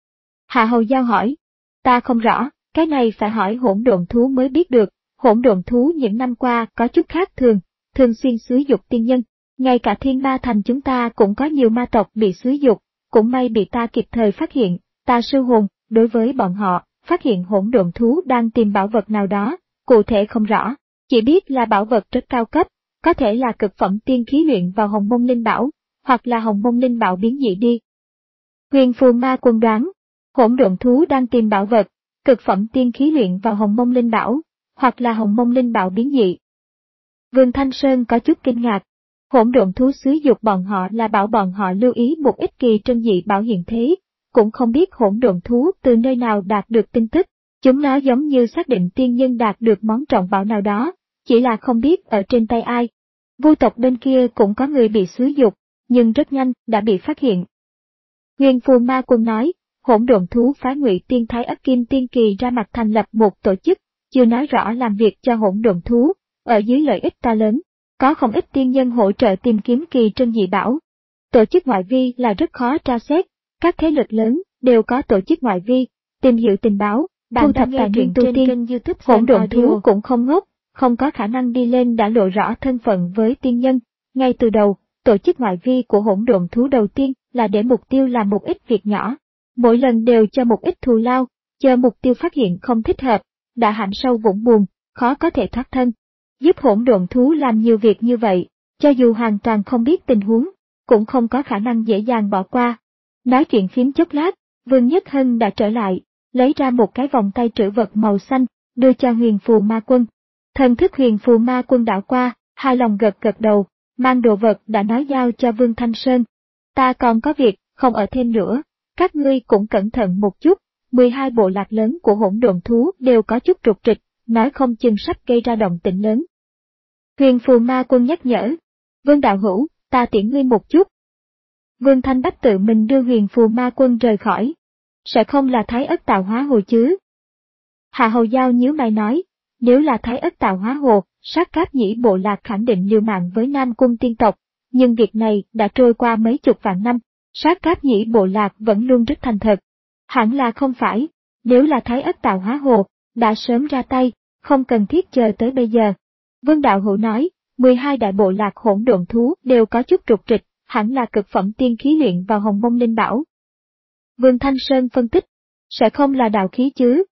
Hạ Hầu Giao hỏi. Ta không rõ, cái này phải hỏi hỗn độn thú mới biết được, hỗn độn thú những năm qua có chút khác thường, thường xuyên xúi dục tiên nhân, ngay cả Thiên Ba Thành chúng ta cũng có nhiều ma tộc bị xúi dục, cũng may bị ta kịp thời phát hiện, ta sư hồn, đối với bọn họ, phát hiện hỗn độn thú đang tìm bảo vật nào đó, cụ thể không rõ, chỉ biết là bảo vật rất cao cấp, có thể là cực phẩm tiên khí luyện vào Hồng Mông Linh Bảo, hoặc là Hồng Mông Linh Bảo biến dị đi. Huyền Phù Ma Quân đoán, hỗn độn thú đang tìm bảo vật, cực phẩm tiên khí luyện vào Hồng Mông Linh Bảo, hoặc là Hồng Mông Linh Bảo biến dị. Vương Thanh Sơn có chút kinh ngạc, hỗn độn thú xúi dục bọn họ là bảo bọn họ lưu ý một ít kỳ trân dị bảo hiện thế, cũng không biết hỗn độn thú từ nơi nào đạt được tin tức, chúng nó giống như xác định tiên nhân đạt được món trọng bảo nào đó, chỉ là không biết ở trên tay ai. Vu tộc bên kia cũng có người bị xúi dục, nhưng rất nhanh đã bị phát hiện. Huyền Phù Ma Quân nói, hỗn độn thú phái Ngụy Tiên Thái Ất Kim Tiên Kỳ ra mặt thành lập một tổ chức, chưa nói rõ làm việc cho hỗn độn thú, ở dưới lợi ích to lớn, có không ít tiên nhân hỗ trợ tìm kiếm kỳ trân dị bảo. Tổ chức ngoại vi là rất khó tra xét, các thế lực lớn đều có tổ chức ngoại vi, tìm hiểu tình báo, thu thập tài nguyên tu tiên, hỗn độn thú cũng không ngốc, không có khả năng đi lên đã lộ rõ thân phận với tiên nhân. Ngay từ đầu, tổ chức ngoại vi của hỗn độn thú đầu tiên là để mục tiêu làm một ít việc nhỏ, mỗi lần đều cho một ít thù lao, chờ mục tiêu phát hiện không thích hợp, đã hãm sâu vũng buồn, khó có thể thoát thân. Giúp hỗn độn thú làm nhiều việc như vậy, cho dù hoàn toàn không biết tình huống, cũng không có khả năng dễ dàng bỏ qua. Nói chuyện phím chốc lát, Vương Nhất Hân đã trở lại, lấy ra một cái vòng tay trữ vật màu xanh, đưa cho Huyền Phù Ma Quân. Thần thức Huyền Phù Ma Quân đảo qua, hai lòng gật gật đầu, mang đồ vật đã nói giao cho Vương Thanh Sơn. Ta còn có việc, không ở thêm nữa, các ngươi cũng cẩn thận một chút, mười hai bộ lạc lớn của hỗn độn thú đều có chút trục trịch, nói không chừng sắp gây ra động tĩnh lớn. Huyền Phù Ma Quân nhắc nhở, Vương đạo hữu, ta tiễn ngươi một chút. Vương Thanh Bách tự mình đưa Huyền Phù Ma Quân rời khỏi. Sẽ không là Thái Ất Tạo Hóa Hồ chứ? Hạ Hầu Giao nhíu mày nói, nếu là Thái Ất Tạo Hóa Hồ, Sát Cáp Nhĩ bộ lạc khẳng định liều mạng với Nam Cung tiên tộc, nhưng việc này đã trôi qua mấy chục vạn năm, Sát Cáp Nhĩ bộ lạc vẫn luôn rất thành thật. Hẳn là không phải, nếu là Thái Ất Tạo Hóa Hồ, đã sớm ra tay, không cần thiết chờ tới bây giờ. Vương đạo hữu nói, mười hai đại bộ lạc hỗn độn thú đều có chút trục trịch, hẳn là cực phẩm tiên khí luyện vào Hồng Mông Linh Bảo. Vương Thanh Sơn phân tích, sẽ không là đạo khí chứ?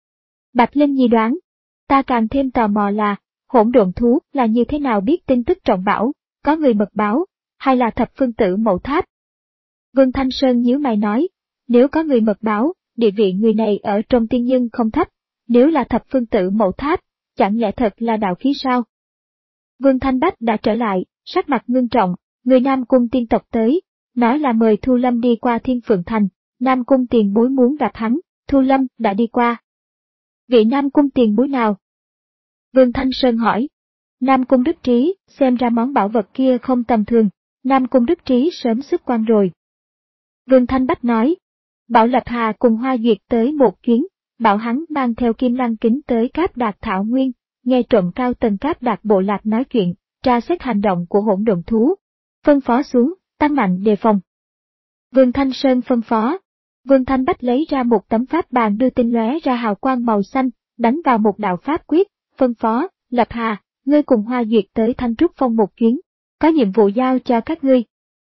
Bạch Linh Nhi đoán, ta càng thêm tò mò là, hỗn độn thú là như thế nào biết tin tức trọng bảo, có người mật báo, hay là thập phương tử mậu tháp? Vương Thanh Sơn nhíu mày nói, nếu có người mật báo, địa vị người này ở trong tiên nhân không thấp, nếu là thập phương tử mậu tháp, chẳng lẽ thật là đạo khí sao? Vương Thanh Bách đã trở lại, sắc mặt ngưng trọng, người Nam Cung tiên tộc tới, nói là mời Thu Lâm đi qua Thiên Phượng Thành, Nam Cung tiền bối muốn gặp hắn, Thu Lâm đã đi qua. Vị Nam Cung tiền bối nào? Vương Thanh Sơn hỏi. Nam Cung Đức Trí, xem ra món bảo vật kia không tầm thường, Nam Cung Đức Trí sớm xuất quan rồi. Vương Thanh Bách nói, bảo Lập Hà cùng Hoa Duyệt tới một chuyến, bảo hắn mang theo Kim Lăng Kính tới Cáp Đạt Thảo Nguyên, nghe trộm cao tầng Cáp Đạt bộ lạc nói chuyện, tra xét hành động của hỗn độn thú. Phân phó xuống, tăng mạnh đề phòng. Vương Thanh Sơn phân phó. Vương Thanh Bách lấy ra một tấm pháp bàn đưa tinh lóe ra hào quang màu xanh, đánh vào một đạo pháp quyết, phân phó, Lập Hà, ngươi cùng Hoa Duyệt tới Thanh Trúc Phong một chuyến, có nhiệm vụ giao cho các ngươi.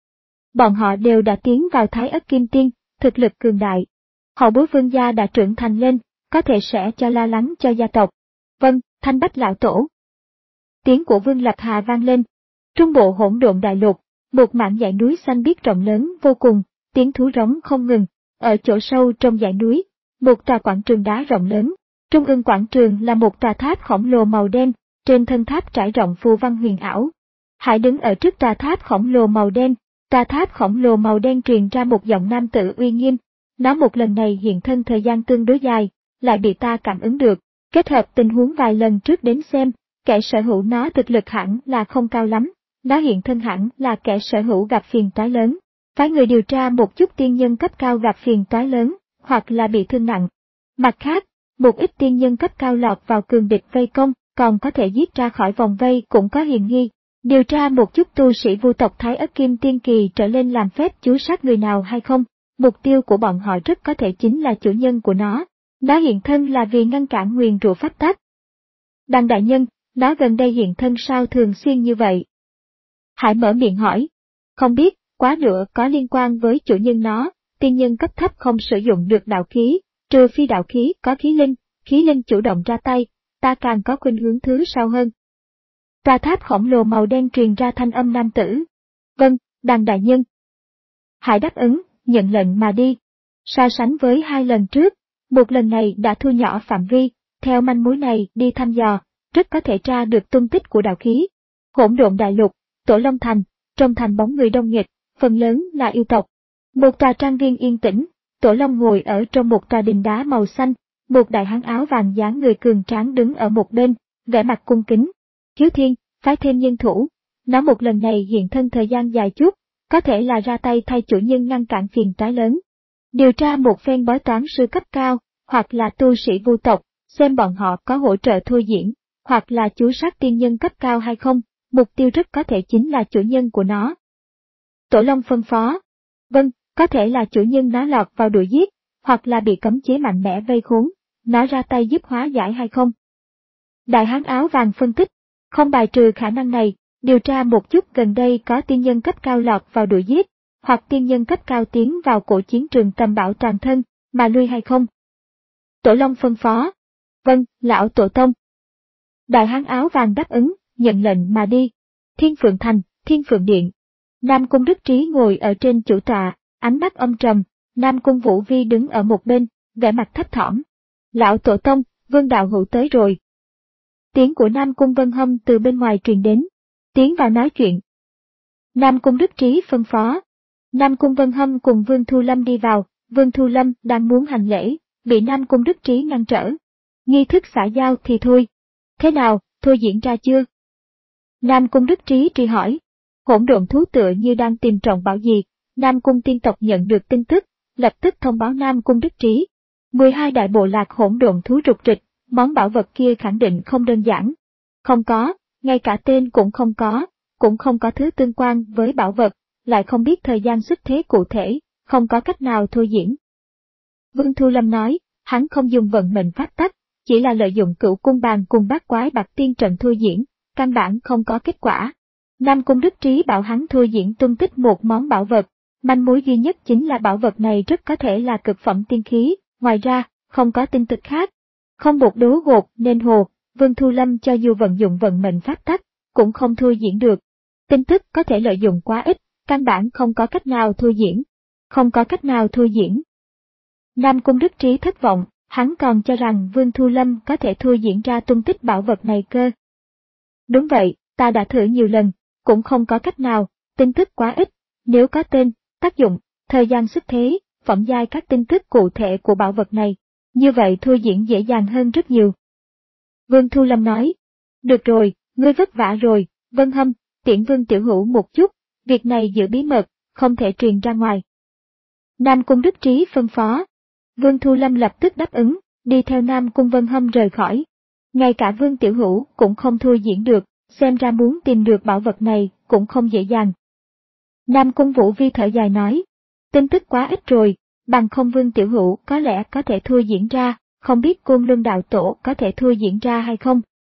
Bọn họ đều đã tiến vào Thái Ất Kim Tiên, thực lực cường đại. Hậu bối Vương gia đã trưởng thành lên, có thể sẽ cho lo lắng cho gia tộc. Vâng, Thanh Bách lão tổ. Tiếng của Vương Lập Hà vang lên. Trung bộ hỗn độn đại lục, một mảng dãy núi xanh biếc rộng lớn vô cùng, tiếng thú rống không ngừng. Ở chỗ sâu trong dãy núi, một tòa quảng trường đá rộng lớn. Trung ương quảng trường là một tòa tháp khổng lồ màu đen, trên thân tháp trải rộng phù văn huyền ảo. Hải đứng ở trước tòa tháp khổng lồ màu đen, tòa tháp khổng lồ màu đen truyền ra một giọng nam tử uy nghiêm, nó một lần này hiện thân thời gian tương đối dài, lại bị ta cảm ứng được, kết hợp tình huống vài lần trước đến xem, kẻ sở hữu nó thực lực hẳn là không cao lắm, nó hiện thân hẳn là kẻ sở hữu gặp phiền toái lớn. Phái người điều tra một chút tiên nhân cấp cao gặp phiền toái lớn, hoặc là bị thương nặng. Mặt khác, một ít tiên nhân cấp cao lọt vào cường địch vây công, còn có thể giết ra khỏi vòng vây cũng có hiềm nghi. Điều tra một chút tu sĩ vu tộc Thái Ất Kim Tiên Kỳ trở lên làm phép chú sát người nào hay không, mục tiêu của bọn họ rất có thể chính là chủ nhân của nó. Nó hiện thân là vì ngăn cản nguyền rủa pháp tắc. Đằng đại nhân, nó gần đây hiện thân sao thường xuyên như vậy? Hải mở miệng hỏi. Không biết, quá nữa có liên quan với chủ nhân nó, tiên nhân cấp thấp không sử dụng được đạo khí, trừ phi đạo khí có khí linh, khí linh chủ động ra tay, ta càng có khuynh hướng thứ sau hơn. Tòa tháp khổng lồ màu đen truyền ra thanh âm nam tử. Vâng, đằng đại nhân. Hải đáp ứng, nhận lệnh mà đi. So sánh với hai lần trước, một lần này đã thu nhỏ phạm vi, theo manh mối này đi thăm dò, rất có thể tra được tung tích của đạo khí. Hỗn độn đại lục, Tổ Long Thành, trong thành bóng người đông nghịt, phần lớn là yêu tộc. Một tòa trang viên yên tĩnh, Tổ Long ngồi ở trong một tòa đình đá màu xanh, một đại hán áo vàng dáng người cường tráng đứng ở một bên, vẻ mặt cung kính. Hiếu Thiên, phái thêm nhân thủ, nó một lần này hiện thân thời gian dài chút, có thể là ra tay thay chủ nhân ngăn cản phiền toái lớn. Điều tra một phen bói toán sư cấp cao, hoặc là tu sĩ vu tộc, xem bọn họ có hỗ trợ thôi diễn, hoặc là chú sát tiên nhân cấp cao hay không, mục tiêu rất có thể chính là chủ nhân của nó. Tổ Long phân phó. Vâng, có thể là chủ nhân nó lọt vào đuổi giết, hoặc là bị cấm chế mạnh mẽ vây khốn, nó ra tay giúp hóa giải hay không. Đại hán áo vàng phân tích, không bài trừ khả năng này, điều tra một chút gần đây có tiên nhân cấp cao lọt vào đuổi giết, hoặc tiên nhân cấp cao tiến vào cổ chiến trường tầm bảo toàn thân, mà lui hay không. Tổ Long phân phó. Vâng, lão tổ tông. Đại hán áo vàng đáp ứng, nhận lệnh mà đi. Thiên Phượng Thành, Thiên Phượng Điện. Nam Cung Đức Trí ngồi ở trên chủ tọa, ánh mắt âm trầm, Nam Cung Vũ Vi đứng ở một bên, vẻ mặt thấp thỏm. Lão tổ tông, Vương đạo hữu tới rồi. Tiếng của Nam Cung Vân Hâm từ bên ngoài truyền đến. Tiến vào nói chuyện. Nam Cung Đức Trí phân phó. Nam Cung Vân Hâm cùng Vương Thu Lâm đi vào, Vương Thu Lâm đang muốn hành lễ, bị Nam Cung Đức Trí ngăn trở. Nghi thức xã giao thì thôi. Thế nào, thôi diễn ra chưa? Nam Cung Đức Trí truy hỏi. Hỗn độn thú tựa như đang tìm trọng bảo gì, Nam Cung tiên tộc nhận được tin tức, lập tức thông báo Nam Cung Đức Trí. mười hai đại bộ lạc hỗn độn thú rục rịch, món bảo vật kia khẳng định không đơn giản. Không có, ngay cả tên cũng không có, cũng không có thứ tương quan với bảo vật, lại không biết thời gian xuất thế cụ thể, không có cách nào thôi diễn. Vương Thu Lâm nói, hắn không dùng vận mệnh pháp tắc, chỉ là lợi dụng cửu cung bàn cùng bát quái bạc tiên trận thôi diễn, căn bản không có kết quả. Nam Cung Đức Trí bảo hắn thôi diễn tung tích một món bảo vật, manh mối duy nhất chính là bảo vật này rất có thể là cực phẩm tiên khí, ngoài ra, không có tin tức khác. Không một đố gột nên hồ, Vương Thu Lâm cho dù vận dụng vận mệnh pháp tắc, cũng không thôi diễn được. Tin tức có thể lợi dụng quá ít, căn bản không có cách nào thôi diễn. Không có cách nào thôi diễn. Nam Cung Đức Trí thất vọng, hắn còn cho rằng Vương Thu Lâm có thể thôi diễn ra tung tích bảo vật này cơ. Đúng vậy, ta đã thử nhiều lần, cũng không có cách nào, tin tức quá ít, nếu có tên, tác dụng, thời gian xuất thế, phẩm giai các tin tức cụ thể của bảo vật này, như vậy thôi diễn dễ dàng hơn rất nhiều. Vương Thu Lâm nói, được rồi, ngươi vất vả rồi, Vân Hâm, tiễn Vương Tiểu Hữu một chút, việc này giữ bí mật, không thể truyền ra ngoài. Nam Cung Đức Trí phân phó. Vương Thu Lâm lập tức đáp ứng, đi theo Nam Cung Vân Hâm rời khỏi. Ngay cả Vương Tiểu Hữu cũng không thôi diễn được, xem ra muốn tìm được bảo vật này cũng không dễ dàng. Nam Cung Vũ Vi thở dài nói, tin tức quá ít rồi, bằng không Vương Tiểu Hữu có lẽ có thể thôi diễn ra, không biết Côn Luân Đạo Tổ có thể thôi diễn ra hay không.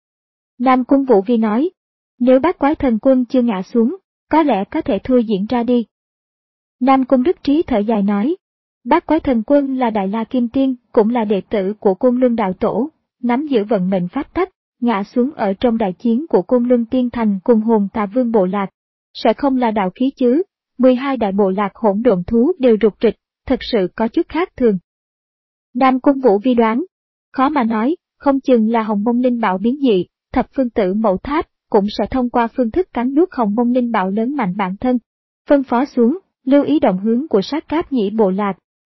Nam Cung Vũ Vi nói, nếu bát quái thần quân chưa ngã xuống, có lẽ có thể thôi diễn ra đi. Nam Cung Đức Trí thở dài nói, bát quái thần quân là Đại La Kim Tiên, cũng là đệ tử của Côn Luân Đạo Tổ, nắm giữ vận mệnh pháp tắc, ngã xuống ở trong đại chiến của Côn Luân Tiên Thành cùng hồn Tà Vương bộ lạc. Sẽ không là đạo khí chứ, mười hai đại bộ lạc hỗn độn thú đều rục rịch, thật sự có chút khác thường. Nam Cung Vũ Vi đoán, khó mà nói, không chừng là hồng mông linh bảo biến dị, thập phương tử mẫu tháp cũng sẽ thông qua phương thức cắn nuốt hồng mông linh bảo lớn mạnh bản thân. Phân phó xuống, lưu ý động hướng của sát cáp nhĩ bộ lạc,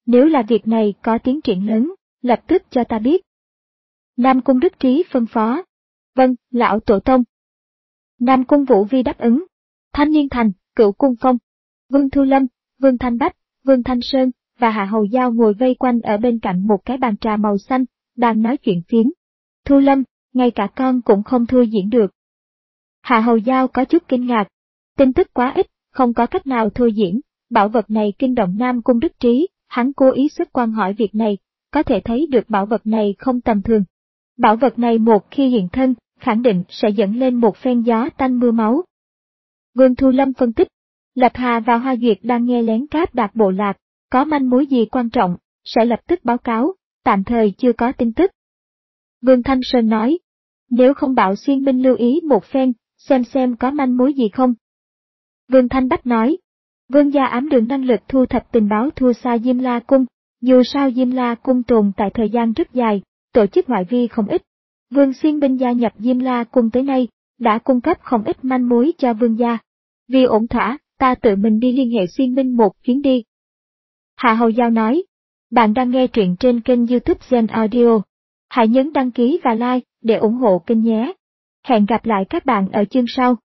Nếu là việc này có tiến triển lớn, lập tức cho ta biết. Nam Cung Đức Trí phân phó. Vâng, lão tổ tông. Nam Cung Vũ Vi đáp ứng. Thanh Niên Thành, Cửu Cung Phong. Vương Thu Lâm, Vương Thanh Bách, Vương Thanh Sơn và Hạ Hầu Giao ngồi vây quanh ở bên cạnh một cái bàn trà màu xanh, đang nói chuyện phiếm. Thu Lâm, ngay cả con cũng không thua diễn được. Hạ Hầu Giao có chút kinh ngạc. Tin tức quá ít, không có cách nào thua diễn. Bảo vật này kinh động Nam Cung Đức Trí, hắn cố ý xuất quan hỏi việc này, có thể thấy được bảo vật này không tầm thường. Bảo vật này một khi hiện thân, khẳng định sẽ dẫn lên một phen gió tanh mưa máu. Vương Thu Lâm phân tích, Lập Hà và Hoa Duyệt đang nghe lén Cáp Đạt bộ lạc, có manh mối gì quan trọng, sẽ lập tức báo cáo, tạm thời chưa có tin tức. Vương Thanh Sơn nói, nếu không bảo Xuyên binh lưu ý một phen, xem xem có manh mối gì không. Vương Thanh Bách nói, Vương gia ám đường năng lực thu thập tình báo thua xa Diêm La Cung, dù sao Diêm La Cung tồn tại thời gian rất dài, tổ chức ngoại vi không ít. Vương Xuyên binh gia nhập Diêm La Cung tới nay, đã cung cấp không ít manh mối cho Vương gia. Vì ổn thỏa, ta tự mình đi liên hệ Xuyên binh một chuyến đi. Hạ Hầu Giao nói, bạn đang nghe truyện trên kênh YouTube Gen Audio. Hãy nhấn đăng ký và like để ủng hộ kênh nhé. Hẹn gặp lại các bạn ở chương sau.